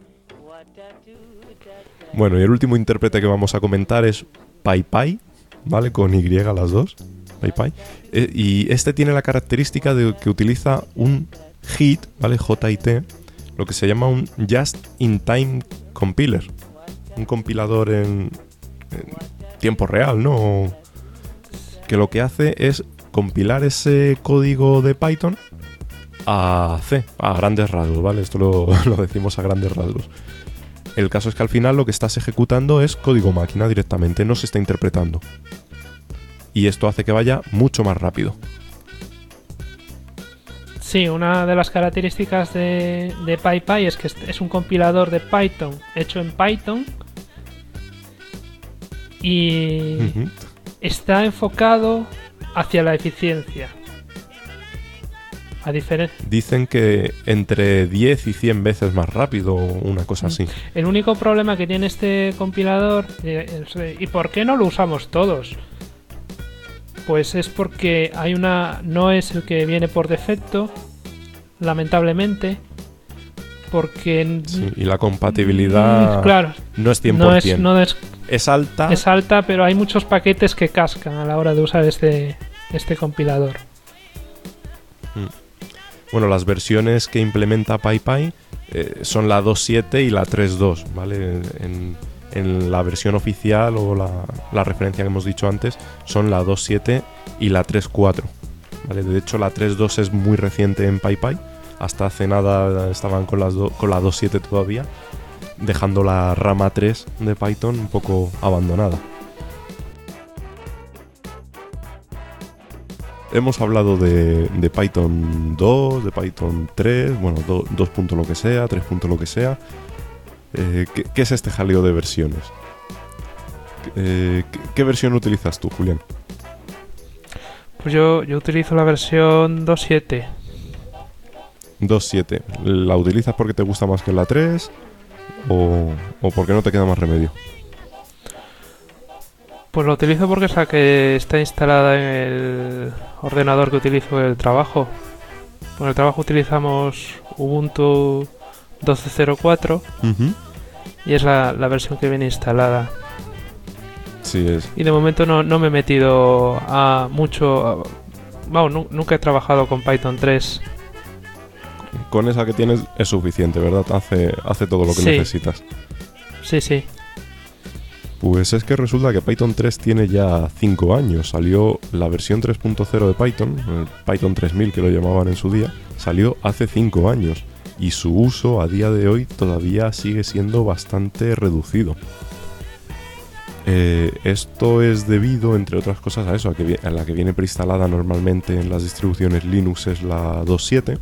Bueno, y el último intérprete que vamos a comentar es PyPy, ¿vale? Con Y las dos, PyPy. Y este tiene la característica de que utiliza un JIT, ¿vale? JIT, lo que se llama un Just-in-Time Compiler. Un compilador en tiempo real, ¿no? Que lo que hace es compilar ese código de Python a C, a grandes rasgos, ¿vale? Esto lo decimos a grandes rasgos. El caso es que al final lo que estás ejecutando es código máquina directamente, no se está interpretando. Y esto hace que vaya mucho más rápido. Sí, una de las características de PyPy es que es un compilador de Python hecho en Python y está enfocado hacia la eficiencia. Dicen que entre 10 y 100 veces más rápido, una cosa así. El único problema que tiene este compilador, ¿y por qué no lo usamos todos? Pues es porque no es el que viene por defecto, lamentablemente, porque... Sí, y la compatibilidad claro, no es 100%. Es alta. Es alta, pero hay muchos paquetes que cascan a la hora de usar este compilador. Bueno, las versiones que implementa PyPy son la 2.7 y la 3.2, ¿vale? En la versión oficial o la referencia que hemos dicho antes son la 2.7 y la 3.4, ¿vale? De hecho, la 3.2 es muy reciente en PyPy. Hasta hace nada estaban con la 2.7 todavía, dejando la rama 3 de Python un poco abandonada. Hemos hablado de Python 2, de Python 3, bueno, 2 punto lo que sea, 3 punto lo que sea. ¿Qué es este jaleo de versiones? ¿Qué versión utilizas tú, Julián? Pues yo utilizo la versión 2.7. 2.7. ¿La utilizas porque te gusta más que la 3 o porque no te queda más remedio? Pues lo utilizo porque es la que está instalada en el ordenador que utilizo en el trabajo. En el trabajo utilizamos Ubuntu 12.04 y es la versión que viene instalada. Sí, es. Y de momento no me he metido a mucho... Vamos, nunca he trabajado con Python 3. Con esa que tienes es suficiente, ¿verdad? Hace todo lo que Sí. necesitas. Sí. Pues es que resulta que Python 3 tiene ya 5 años. Salió la versión 3.0 de Python, el Python 3000 que lo llamaban en su día, salió hace 5 años. Y su uso a día de hoy todavía sigue siendo bastante reducido. Esto es debido, entre otras cosas, a eso, a la que viene preinstalada normalmente en las distribuciones Linux es la 2.7,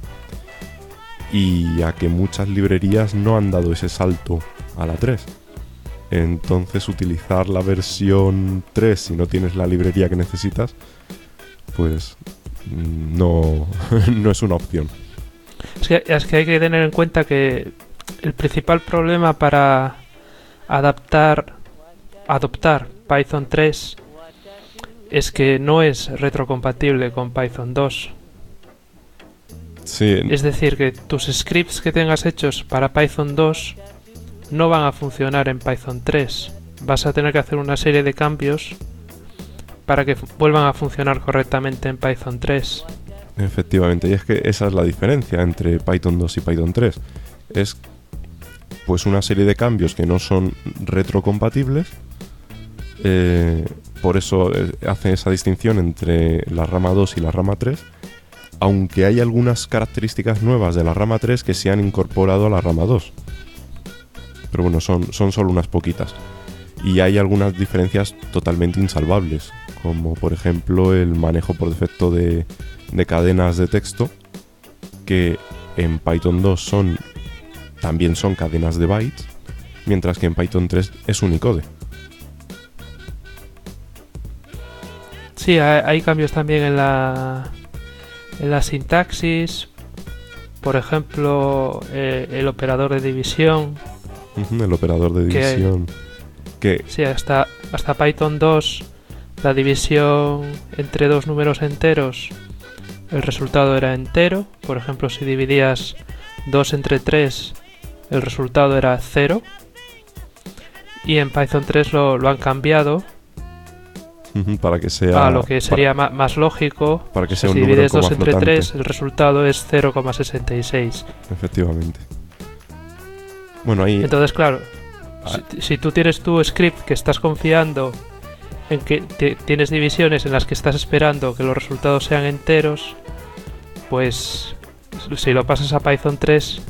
y a que muchas librerías no han dado ese salto a la 3. Entonces utilizar la versión 3 si no tienes la librería que necesitas, pues no es una opción. Es que hay que tener en cuenta que el principal problema para adoptar Python 3 es que no es retrocompatible con Python 2. Sí. Es decir, que tus scripts que tengas hechos para Python 2 no van a funcionar en Python 3. Vas a tener que hacer una serie de cambios para que vuelvan a funcionar correctamente en Python 3. Efectivamente, y es que esa es la diferencia entre Python 2 y Python 3. Es pues una serie de cambios que no son retrocompatibles. Por eso hace esa distinción entre la rama 2 y la rama 3, aunque hay algunas características nuevas de la rama 3 que se han incorporado a la rama 2. Pero bueno, son solo unas poquitas. Y hay algunas diferencias totalmente insalvables, como por ejemplo el manejo por defecto de cadenas de texto, que en Python 2 también son cadenas de bytes, mientras que en Python 3 es Unicode. Sí, hay cambios también en la sintaxis. Por ejemplo, el operador de división. El operador de división. Sí, hasta Python 2, la división entre dos números enteros, el resultado era entero. Por ejemplo, si dividías 2 entre 3, el resultado era 0. Y en Python 3 lo han cambiado para que sea a lo que sería más lógico. Para que sea si un número divides 2 entre flotante. 3, el resultado es 0,66. Efectivamente. Bueno, ahí... Entonces, claro, si tú tienes tu script que estás confiando en que tienes divisiones en las que estás esperando que los resultados sean enteros, pues si lo pasas a Python 3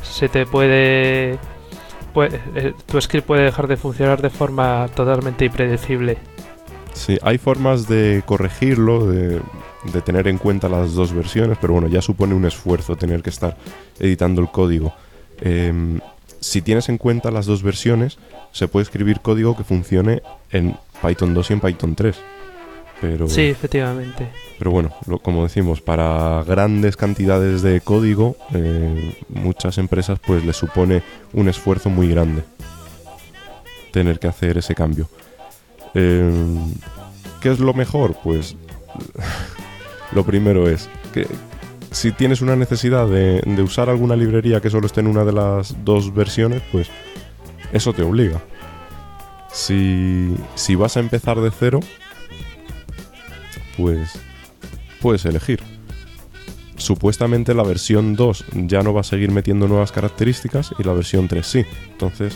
tu script puede dejar de funcionar de forma totalmente impredecible. Sí, hay formas de corregirlo, de tener en cuenta las dos versiones, pero bueno, ya supone un esfuerzo tener que estar editando el código. Si tienes en cuenta las dos versiones, se puede escribir código que funcione en Python 2 y en Python 3. Pero, sí, efectivamente. Pero bueno, como decimos, para grandes cantidades de código, muchas empresas pues les supone un esfuerzo muy grande tener que hacer ese cambio. ¿Qué es lo mejor? Pues lo primero es que si tienes una necesidad de usar alguna librería que solo esté en una de las dos versiones, pues eso te obliga. Si vas a empezar de cero, pues puedes elegir. Supuestamente la versión 2 ya no va a seguir metiendo nuevas características y la versión 3 sí. Entonces,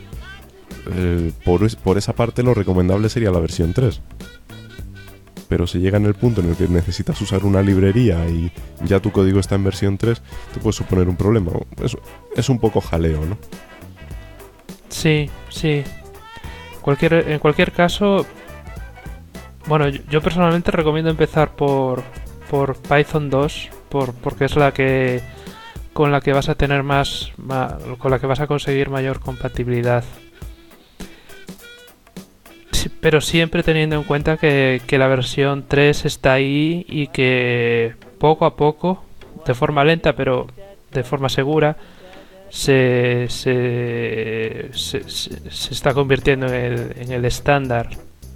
por esa parte lo recomendable sería la versión 3. Pero si llega en el punto en el que necesitas usar una librería y ya tu código está en versión 3, te puede suponer un problema. Es un poco jaleo, ¿no? Sí. En cualquier caso, bueno, yo personalmente recomiendo empezar por Python 2, porque es con la que vas a tener con la que vas a conseguir mayor compatibilidad. Pero siempre teniendo en cuenta que la versión 3 está ahí y que poco a poco, de forma lenta pero de forma segura, se está convirtiendo en el estándar.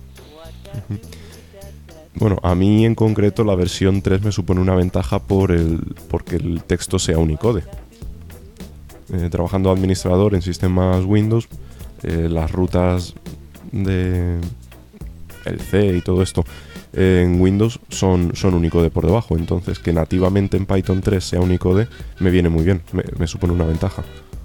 Bueno, a mí en concreto la versión 3 me supone una ventaja porque el texto sea Unicode. Trabajando administrador en sistemas Windows, las rutas de el C y todo esto en Windows son Unicode por debajo. Entonces, que nativamente en Python 3 sea Unicode me viene muy bien, me supone una ventaja.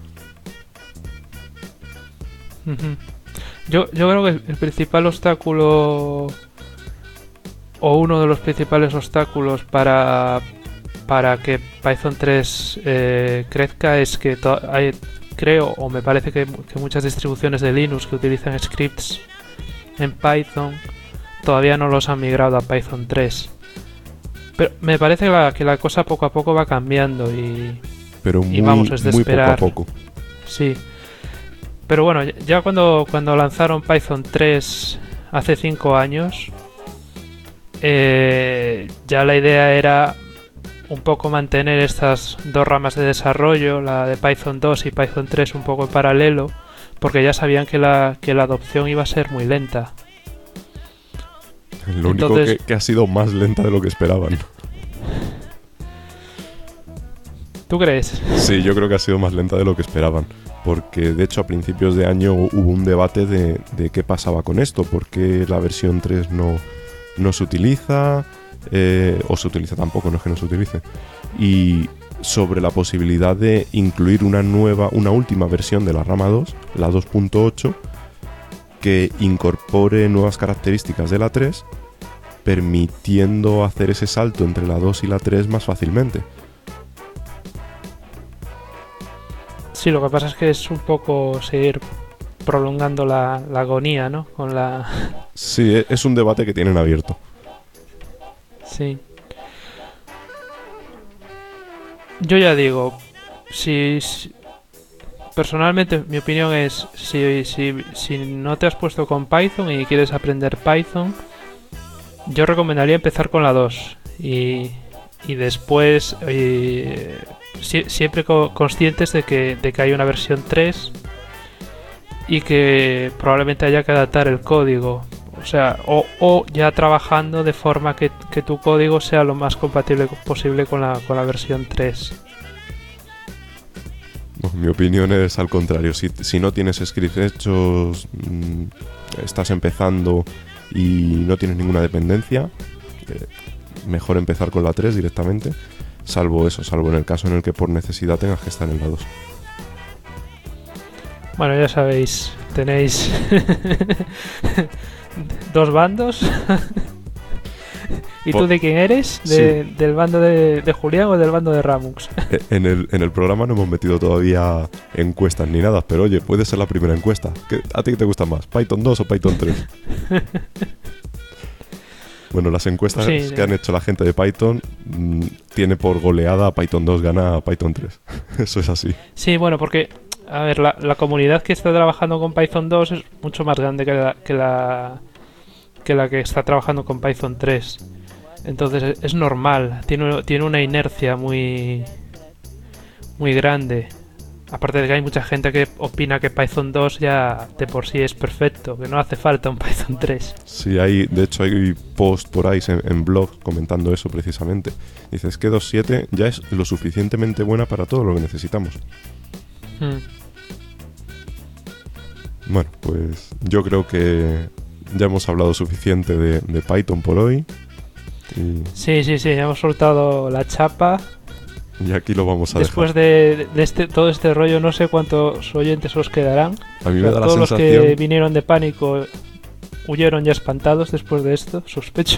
Yo creo que el principal obstáculo, o uno de los principales obstáculos para que Python 3 crezca, es que creo, o me parece que muchas distribuciones de Linux que utilizan scripts en Python todavía no los han migrado a Python 3. Pero me parece que la cosa poco a poco va cambiando pero y vamos, es de esperar. Poco a poco. Sí. Pero bueno, ya cuando lanzaron Python 3 hace 5 años, ya la idea era un poco mantener estas dos ramas de desarrollo, la de Python 2 y Python 3, un poco en paralelo, porque ya sabían que la adopción iba a ser muy lenta. Lo único que ha sido más lenta de lo que esperaban. ¿Tú crees? Sí, yo creo que ha sido más lenta de lo que esperaban. Porque de hecho a principios de año hubo un debate de qué pasaba con esto, por qué la versión 3 no se utiliza, o se utiliza tampoco, no es que no se utilice, y sobre la posibilidad de incluir una última versión de la rama 2, la 2.8, que incorpore nuevas características de la 3, permitiendo hacer ese salto entre la 2 y la 3 más fácilmente. Sí, lo que pasa es que es un poco seguir prolongando la agonía, ¿no? Sí, es un debate que tienen abierto. Sí. Yo ya digo, si personalmente mi opinión es, si no te has puesto con Python y quieres aprender Python, yo recomendaría empezar con la 2 y después siempre conscientes de que hay una versión 3 y que probablemente haya que adaptar el código, o sea, o ya trabajando de forma que tu código sea lo más compatible posible con la versión 3. Mi opinión es al contrario. Si no tienes scripts hechos, estás empezando y no tienes ninguna dependencia, mejor empezar con la 3 directamente, salvo en el caso en el que por necesidad tengas que estar en la 2. Bueno, ya sabéis, tenéis dos bandos. ¿Y tú de quién eres? Sí. ¿Del bando de Julián o del bando de Ramux? En el programa no hemos metido todavía encuestas ni nada, pero oye, puede ser la primera encuesta. ¿A ti qué te gusta más? ¿Python 2 o Python 3? Bueno, las encuestas que han hecho la gente de Python tiene por goleada Python 2 gana a Python 3. Eso es así. Sí, bueno, porque a ver, la comunidad que está trabajando con Python 2 es mucho más grande que la que está trabajando con Python 3. Entonces es normal, tiene una inercia muy grande. Aparte de que hay mucha gente que opina que Python 2 ya de por sí es perfecto, que no hace falta un Python 3. Sí, de hecho hay post por ahí en blog comentando eso precisamente. Dices que 2.7 ya es lo suficientemente buena para todo lo que necesitamos. Bueno, pues yo creo que ya hemos hablado suficiente de Python por hoy. Sí, ya hemos soltado la chapa. Y aquí lo vamos a Después dejar. de todo este rollo, no sé cuántos oyentes os quedarán. A mí me da la todos sensación... los que vinieron de Pánico huyeron ya espantados después de esto, sospecho.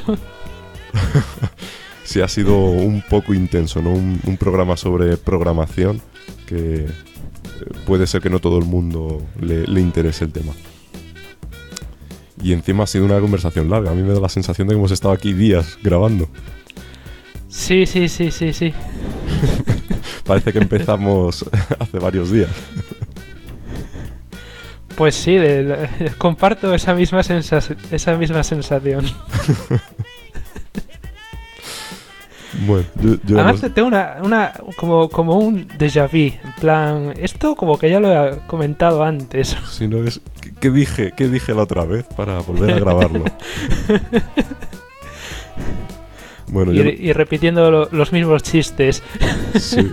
Sí, ha sido un poco intenso, ¿no? Un programa sobre programación que puede ser que no todo el mundo le interese el tema. Y encima ha sido una conversación larga. A mí me da la sensación de que hemos estado aquí días grabando. Sí. Parece que empezamos hace varios días. Pues sí, comparto esa misma sensación. Bueno, yo además tengo como un déjà vu. En plan, esto como que ya lo he comentado antes. Si no es... ¿Qué dije la otra vez para volver a grabarlo? Bueno, y repitiendo los mismos chistes. Sí.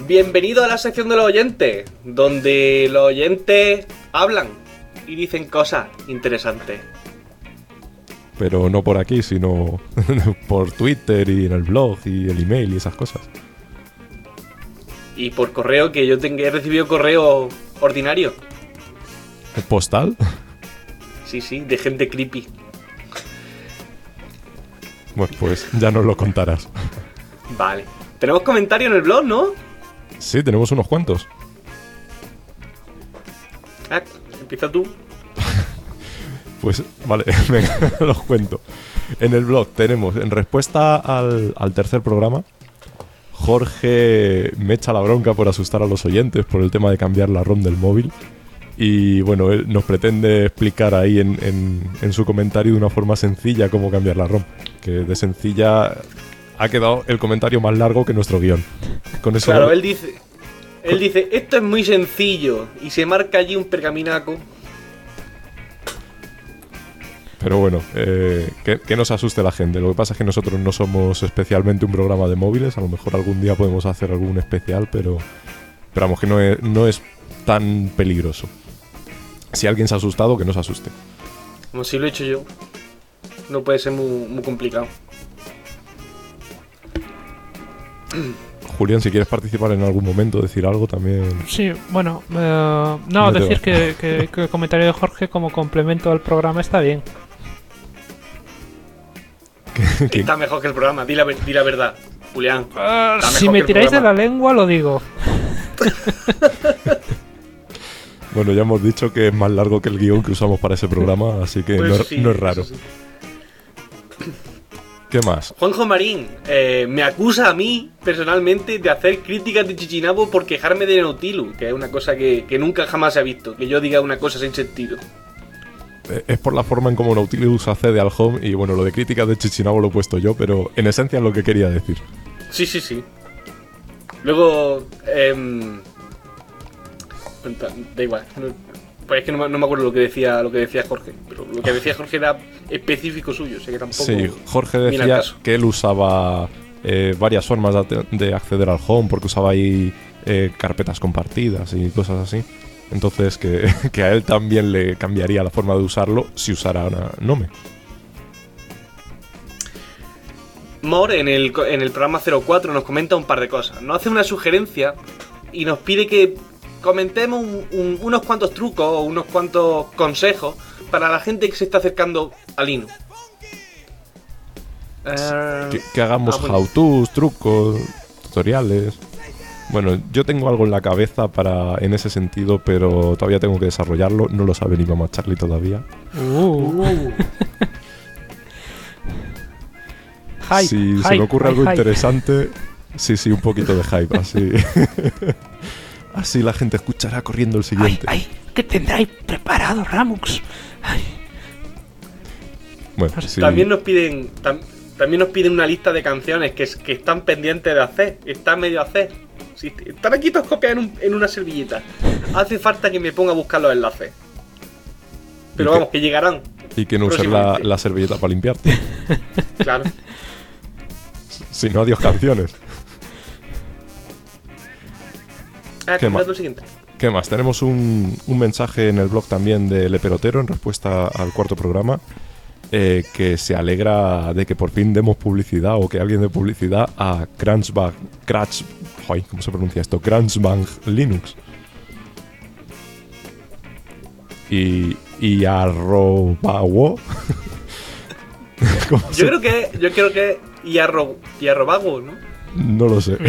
Bienvenido a la sección de los oyentes, donde los oyentes hablan y dicen cosas interesantes. Pero no por aquí, sino por Twitter y en el blog y el email y esas cosas. Y por correo, que yo he recibido correo ordinario. ¿Postal? Sí, de gente creepy. Bueno, pues ya nos lo contarás. Vale. Tenemos comentarios en el blog, ¿no? Sí, tenemos unos cuantos. Ah, empieza tú. Pues vale, venga, los cuento. En el blog tenemos, en respuesta al tercer programa, Jorge me echa la bronca por asustar a los oyentes por el tema de cambiar la ROM del móvil. Y bueno, él nos pretende explicar ahí en su comentario de una forma sencilla cómo cambiar la ROM. Que de sencilla ha quedado el comentario más largo que nuestro guión. Con eso claro, él dice, esto es muy sencillo. Y se marca allí un pergaminaco. Pero bueno, que no se asuste la gente. Lo que pasa es que nosotros no somos especialmente un programa de móviles. A lo mejor algún día podemos hacer algún especial, pero vamos, que no es tan peligroso. Si alguien se ha asustado, que no se asuste. Como si lo he hecho yo. No puede ser muy complicado. Julián, si quieres participar en algún momento, decir algo también. Sí, bueno, no, decir que el comentario de Jorge como complemento al programa está bien. Está mejor que el programa, di la verdad, Julián. Si me tiráis de la lengua, lo digo. Bueno, ya hemos dicho que es más largo que el guión que usamos para ese programa, así que pues sí, no es raro. Sí. ¿Qué más? Juanjo Marín me acusa a mí, personalmente, de hacer críticas de Chichinabo por quejarme de Nautilus, que es una cosa que nunca jamás se ha visto, que yo diga una cosa sin sentido. Es por la forma en cómo Nautilus accede al home, y bueno, lo de críticas de Chichinabo lo he puesto yo, pero en esencia es lo que quería decir. Sí. Luego, da igual. Pues es que no me acuerdo lo que decía Jorge. Pero lo que decía Jorge era específico suyo. O sea que tampoco. Sí, Jorge decía que él usaba varias formas de acceder al home, porque usaba ahí carpetas compartidas y cosas así. Entonces que a él también le cambiaría la forma de usarlo si usara Nome. More en el programa 04 nos comenta un par de cosas. Nos hace una sugerencia y nos pide que comentemos unos cuantos trucos o unos cuantos consejos para la gente que se está acercando a Linux. Que hagamos how-tos, trucos, tutoriales. Bueno, yo tengo algo en la cabeza en ese sentido, pero todavía tengo que desarrollarlo. No lo sabe ni mamá Charlie todavía. Hype, si se me ocurre algo interesante, sí, un poquito de hype, así. Así la gente escuchará corriendo el siguiente. Ay, ¿qué tendráis preparado, Ramux? Ay. Bueno, sí. También nos piden una lista de canciones que están pendientes de hacer. Están medio a hacer. Sí, están aquí todos copiados en una servilleta. Hace falta que me ponga a buscar los enlaces. Pero vamos, que llegarán. Y que no uses la servilleta para limpiarte. Claro. Si no, adiós canciones. ¿Qué más? Tenemos un mensaje en el blog también del Leperotero en respuesta al cuarto programa, que se alegra de que por fin demos publicidad o que alguien dé publicidad a ¿cómo se pronuncia esto? Crunchbang Linux. Y arrobawo. Yo creo que y arrobago, ¿no? No lo sé.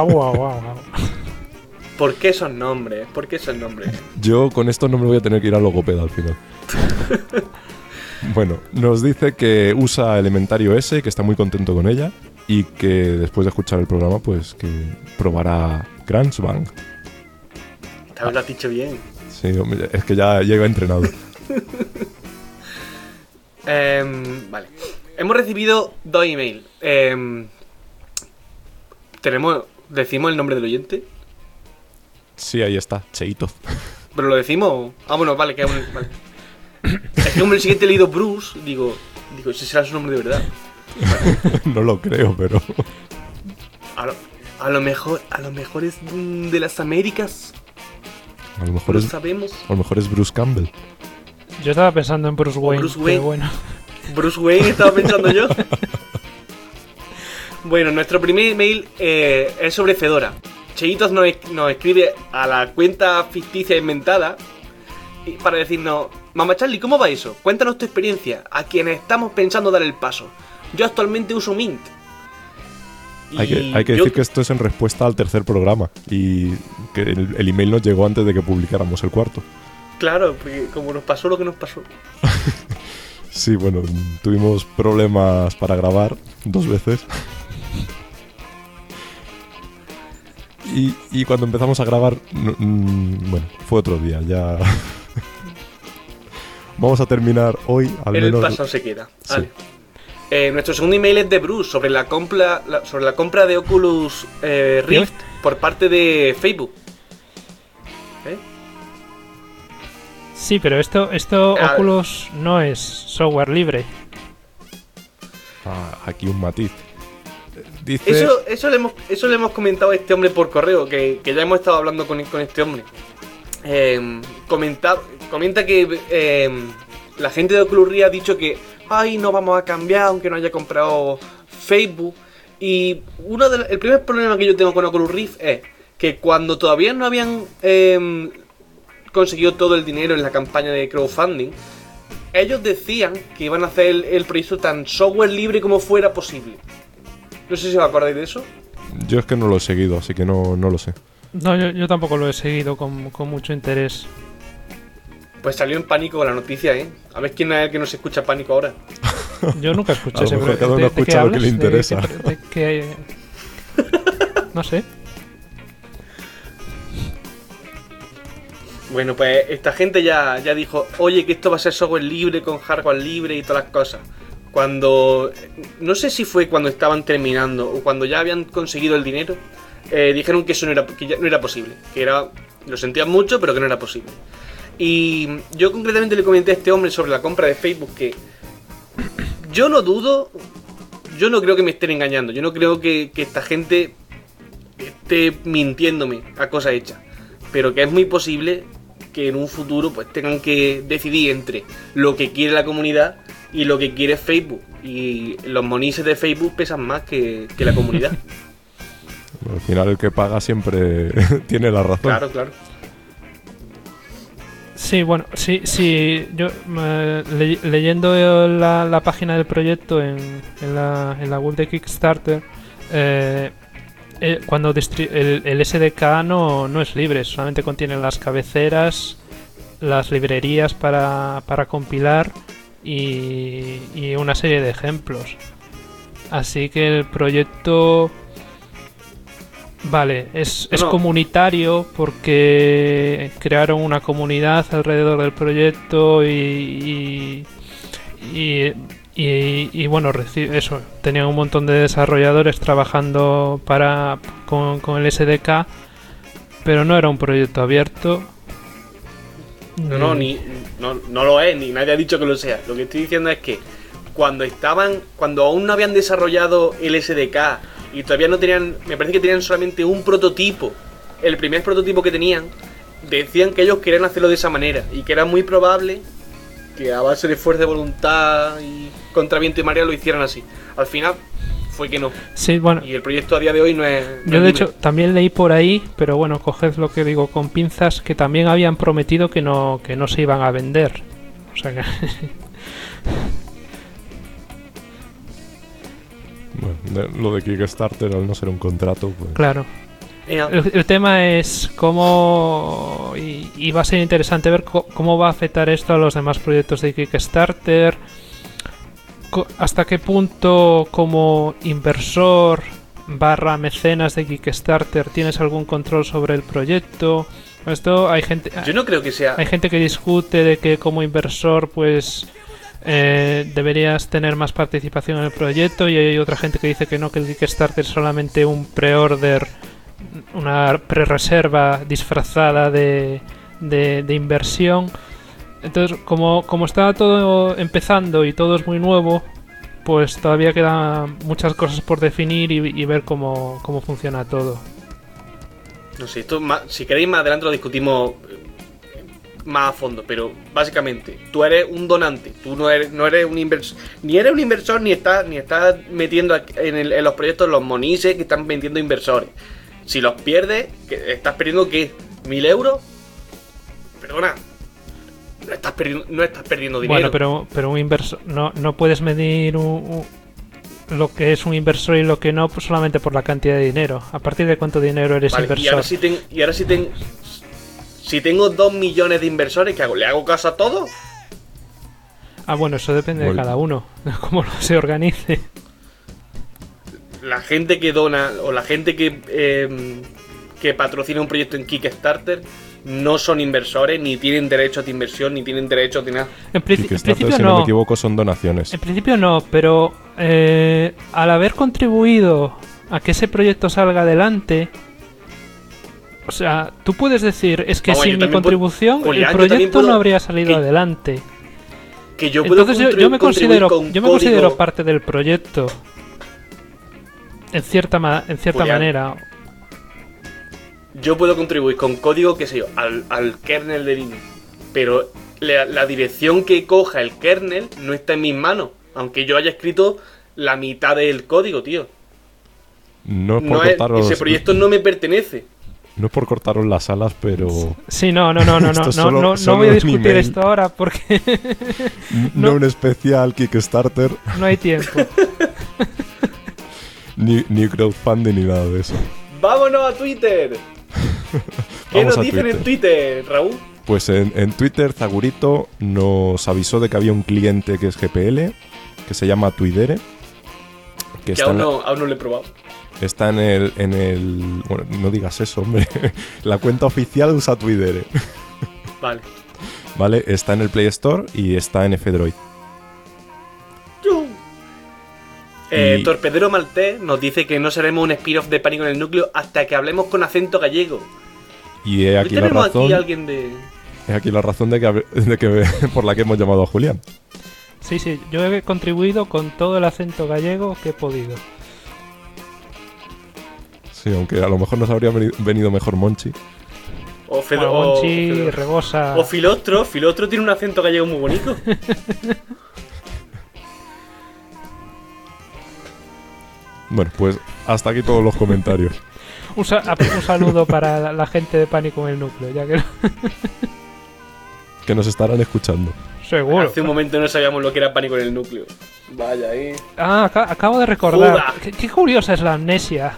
¿Por qué esos nombres? Yo con esto no me voy a tener que ir al logopeda al final. Bueno, nos dice que usa Elementario S, que está muy contento con ella y que después de escuchar el programa, pues que probará Crunchbang. Te lo has dicho bien. Sí, es que ya iba entrenado. Vale. Hemos recibido 2 emails. ¿Decimos el nombre del oyente? Sí, ahí está, Cheito. ¿Pero lo decimos? Ah, bueno, vale, vale. Es que como el siguiente he leído Bruce, digo, ese será su nombre de verdad. No lo creo, pero... Ahora, A lo mejor es de las Américas. A lo mejor No es, sabemos. a lo mejor es Bruce Campbell. Yo estaba pensando en Bruce Wayne, Bruce Wayne. pero bueno. Bruce Wayne estaba pensando yo. Bueno, nuestro primer email es sobre Fedora. Cheitos nos escribe a la cuenta ficticia inventada para decirnos: Mamá Charlie, ¿cómo va eso? Cuéntanos tu experiencia, a quienes estamos pensando dar el paso. Yo actualmente uso Mint. Hay que decir que esto es en respuesta al tercer programa y que el email nos llegó antes de que publicáramos el cuarto. Claro, porque como nos pasó lo que nos pasó. Sí, bueno, tuvimos problemas para grabar 2 veces. Y cuando empezamos a grabar, bueno, fue otro día, ya... Vamos a terminar hoy, al El menos... pasado se queda. Sí. Vale. Nuestro segundo email es de Bruce sobre la compra de Oculus Rift por parte de Facebook. Sí, pero esto Oculus no es software libre. Aquí un matiz. Dice... Eso le hemos comentado a este hombre por correo, que ya hemos estado hablando con este hombre. Comenta que la gente de Oculus Rift ha dicho que ay, no vamos a cambiar aunque no haya comprado Facebook. Y el primer problema que yo tengo con Oculus Rift es que cuando todavía no habían conseguido todo el dinero en la campaña de crowdfunding, ellos decían que iban a hacer el proyecto tan software libre como fuera posible. No sé si os acordáis de eso. Yo es que no lo he seguido, así que no lo sé. No, yo tampoco lo he seguido con mucho interés. Pues salió en Pánico la noticia, ¿eh? A ver quién es el que nos escucha Pánico ahora. Yo nunca escuché ese mejor cada uno ¿De escucha qué lo que hablas? le interesa. ¿De qué? No sé. Bueno, pues esta gente ya dijo, oye, que esto va a ser software libre, con hardware libre y todas las cosas. Cuando... No sé si fue cuando estaban terminando o cuando ya habían conseguido el dinero, dijeron que eso ya no era posible. Que lo sentían mucho, pero que no era posible. Y yo concretamente le comenté a este hombre sobre la compra de Facebook que yo no dudo, yo no creo que me estén engañando, yo no creo que esta gente esté mintiéndome a cosa hecha, pero que es muy posible que en un futuro pues tengan que decidir entre lo que quiere la comunidad y lo que quiere Facebook, y los monises de Facebook pesan más que la comunidad. Al final el que paga siempre tiene la razón. Claro. Sí, bueno, sí, yo leyendo la página del proyecto en la web de Kickstarter, cuando el SDK no es libre, solamente contiene las cabeceras, las librerías para compilar y una serie de ejemplos. Así que el proyecto... Vale, es comunitario porque crearon una comunidad alrededor del proyecto y bueno, eso, tenían un montón de desarrolladores trabajando con el SDK, pero no era un proyecto abierto. No lo es, ni nadie ha dicho que lo sea. Lo que estoy diciendo es que cuando aún no habían desarrollado el SDK y todavía no tenían, me parece que tenían solamente un prototipo, el primer prototipo que tenían, decían que ellos querían hacerlo de esa manera y que era muy probable que a base de fuerza de voluntad y contra viento y marea lo hicieran así. Al final fue que no. Sí, bueno. Y el proyecto a día de hoy no es... Yo de hecho también leí por ahí, pero bueno, coged lo que digo con pinzas, que también habían prometido que no se iban a vender. O sea que... Bueno, lo de Kickstarter, al no ser un contrato, pues... Claro. El tema es cómo... Y va a ser interesante ver cómo va a afectar esto a los demás proyectos de Kickstarter. Hasta qué punto, como inversor / mecenas de Kickstarter, tienes algún control sobre el proyecto. Esto hay gente... Yo no creo que sea... Hay gente que discute de que como inversor, pues... deberías tener más participación en el proyecto, y hay otra gente que dice que no, que el Kickstarter es solamente un pre-order, una pre-reserva disfrazada de inversión. Entonces, como está todo empezando y todo es muy nuevo, pues todavía quedan muchas cosas por definir y ver cómo funciona todo. No sé, esto si queréis más adelante lo discutimos más a fondo, pero básicamente tú eres un donante, tú no eres un inversor, ni eres un inversor ni estás metiendo en los proyectos los monises que están vendiendo inversores. Si los pierdes, ¿estás perdiendo qué? ¿1.000 euros? Perdona, no estás perdiendo dinero. Bueno, pero un inversor no puedes medir lo que es un inversor y lo que no, pues solamente por la cantidad de dinero. ¿A partir de cuánto dinero eres inversor? Y ahora si tengo 2 millones de inversores, ¿qué hago? ¿Le hago caso a todos? Ah, bueno, eso depende de cada uno, de cómo se organice. La gente que dona o la gente que patrocina un proyecto en Kickstarter no son inversores, ni tienen derechos de inversión, ni tienen derechos de nada. En principio si no me equivoco, son donaciones. En principio no, pero al haber contribuido a que ese proyecto salga adelante, o sea, tú puedes decir, es que sin mi contribución Julián, el proyecto no habría salido adelante. Que yo puedo Entonces yo me considero parte del proyecto, en cierta Julián, manera. Yo puedo contribuir con código, qué sé yo, al kernel de Linux, pero la dirección que coja el kernel no está en mis manos, aunque yo haya escrito la mitad del código, tío. Ese proyecto no me pertenece. No es por cortaros las alas, pero... Sí, no voy a discutir esto ahora porque... no un especial Kickstarter. No hay tiempo. ni crowdfunding ni nada de eso. ¡Vámonos a Twitter! ¿Qué nos dicen en Twitter, Raúl? Pues en Twitter Zagurito nos avisó de que había un cliente que es GPL, que se llama Twidere. Que aún no lo he probado. Está en el... Bueno, no digas eso, hombre. La cuenta oficial usa Twidere. Vale. Vale, está en el Play Store y está en F-Droid. Torpedero Maltés nos dice que no seremos un spin-off de Pánico en el Núcleo hasta que hablemos con acento gallego. Y he aquí la razón. Aquí alguien de... Es aquí la razón de que por la que hemos llamado a Julián. Sí, yo he contribuido con todo el acento gallego que he podido. Sí, aunque a lo mejor nos habría venido mejor Monchi. Monchi, Rebosa. O Filostro. Filostro tiene un acento gallego muy bonito. Bueno, pues hasta aquí todos los comentarios. Un saludo para la gente de Pánico en el Núcleo, ya que... que nos estarán escuchando. Seguro. Hace un momento no sabíamos lo que era Pánico en el Núcleo. Vaya ahí. Ah, acabo de recordar. Qué curiosa es la amnesia.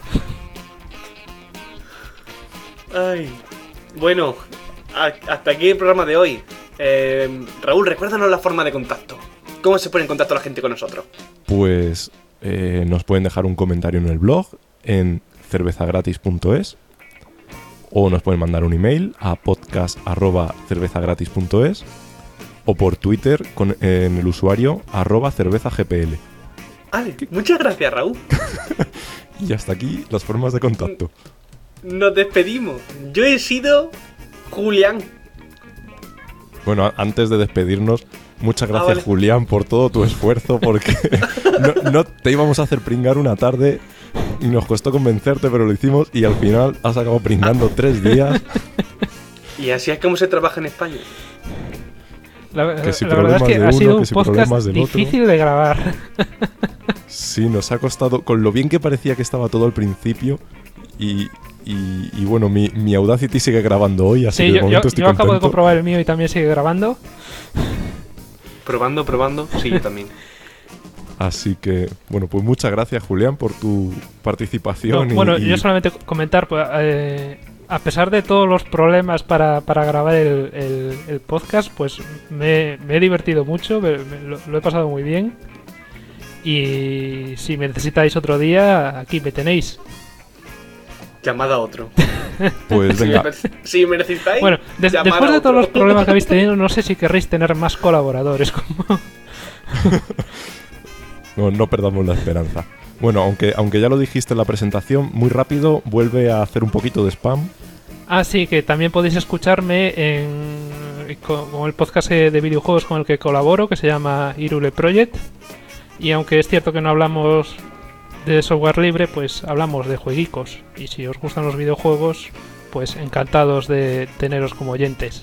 Ay. Bueno, hasta aquí el programa de hoy. Raúl, recuérdanos la forma de contacto. ¿Cómo se pone en contacto la gente con nosotros? Pues nos pueden dejar un comentario en el blog, en cervezagratis.es, o nos pueden mandar un email a podcast@cervezagratis.es, o por Twitter en el usuario @cervezagpl. Vale, muchas gracias, Raúl. Y hasta aquí las formas de contacto. Nos despedimos. Yo he sido Julián. Bueno, antes de despedirnos, muchas gracias, vale, Julián, por todo tu esfuerzo, porque no te íbamos a hacer pringar una tarde y nos costó convencerte, pero lo hicimos y al final has acabado pringando 3 días. Y así es como se trabaja en España. La verdad es que ha sido un podcast difícil de grabar. Sí, nos ha costado, con lo bien que parecía que estaba todo al principio. Y bueno, mi Audacity sigue grabando hoy, así que de momento estoy contento. Acabo de comprobar el mío y también sigue grabando. Probando, sí, yo también. Así que, bueno, pues muchas gracias, Julián, por tu participación. Yo solamente comentar, pues, a pesar de todos los problemas para grabar el podcast, pues me he divertido mucho, lo he pasado muy bien. Y si me necesitáis otro día, aquí me tenéis. Llamada a otro. Pues venga. Si me necesitáis. Bueno, después de todos los problemas que habéis tenido, no sé si querréis tener más colaboradores. No perdamos la esperanza. Bueno, aunque ya lo dijiste en la presentación, muy rápido vuelve a hacer un poquito de spam. Ah, sí, que también podéis escucharme con el podcast de videojuegos con el que colaboro, que se llama Irule Project. Y aunque es cierto que no hablamos de software libre, pues hablamos de jueguicos. Y si os gustan los videojuegos, pues encantados de teneros como oyentes.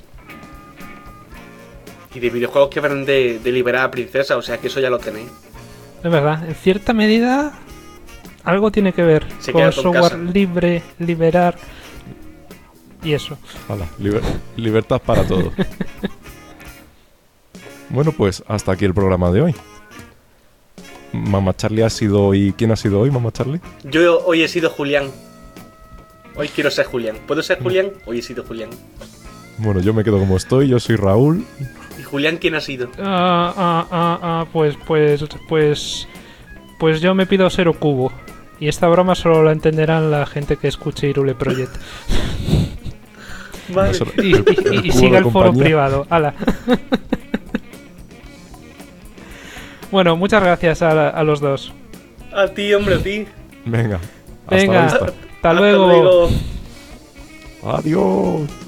Y de videojuegos que van de liberar a princesa, o sea que eso ya lo tenéis. Es verdad, en cierta medida algo tiene que ver Se con queda con software casa. libre, liberar y eso. Hala, libertad para todo. Bueno, pues hasta aquí el programa de hoy. Mamá Charlie ha sido hoy... ¿Quién ha sido hoy, Mamá Charlie? Yo hoy he sido Julián. Hoy quiero ser Julián. ¿Puedo ser Julián? Hoy he sido Julián. Bueno, yo me quedo como estoy, yo soy Raúl. ¿Y Julián quién ha sido? Pues yo me pido 0 cubo. Y esta broma solo la entenderán la gente que escuche Irule Project. Vale. Eso- Y cubo siga de el foro compañía. privado. ¡Hala! Bueno, muchas gracias a los dos. A ti, hombre, a ti. Venga, hasta Venga, la vista. hasta luego. luego. Adiós.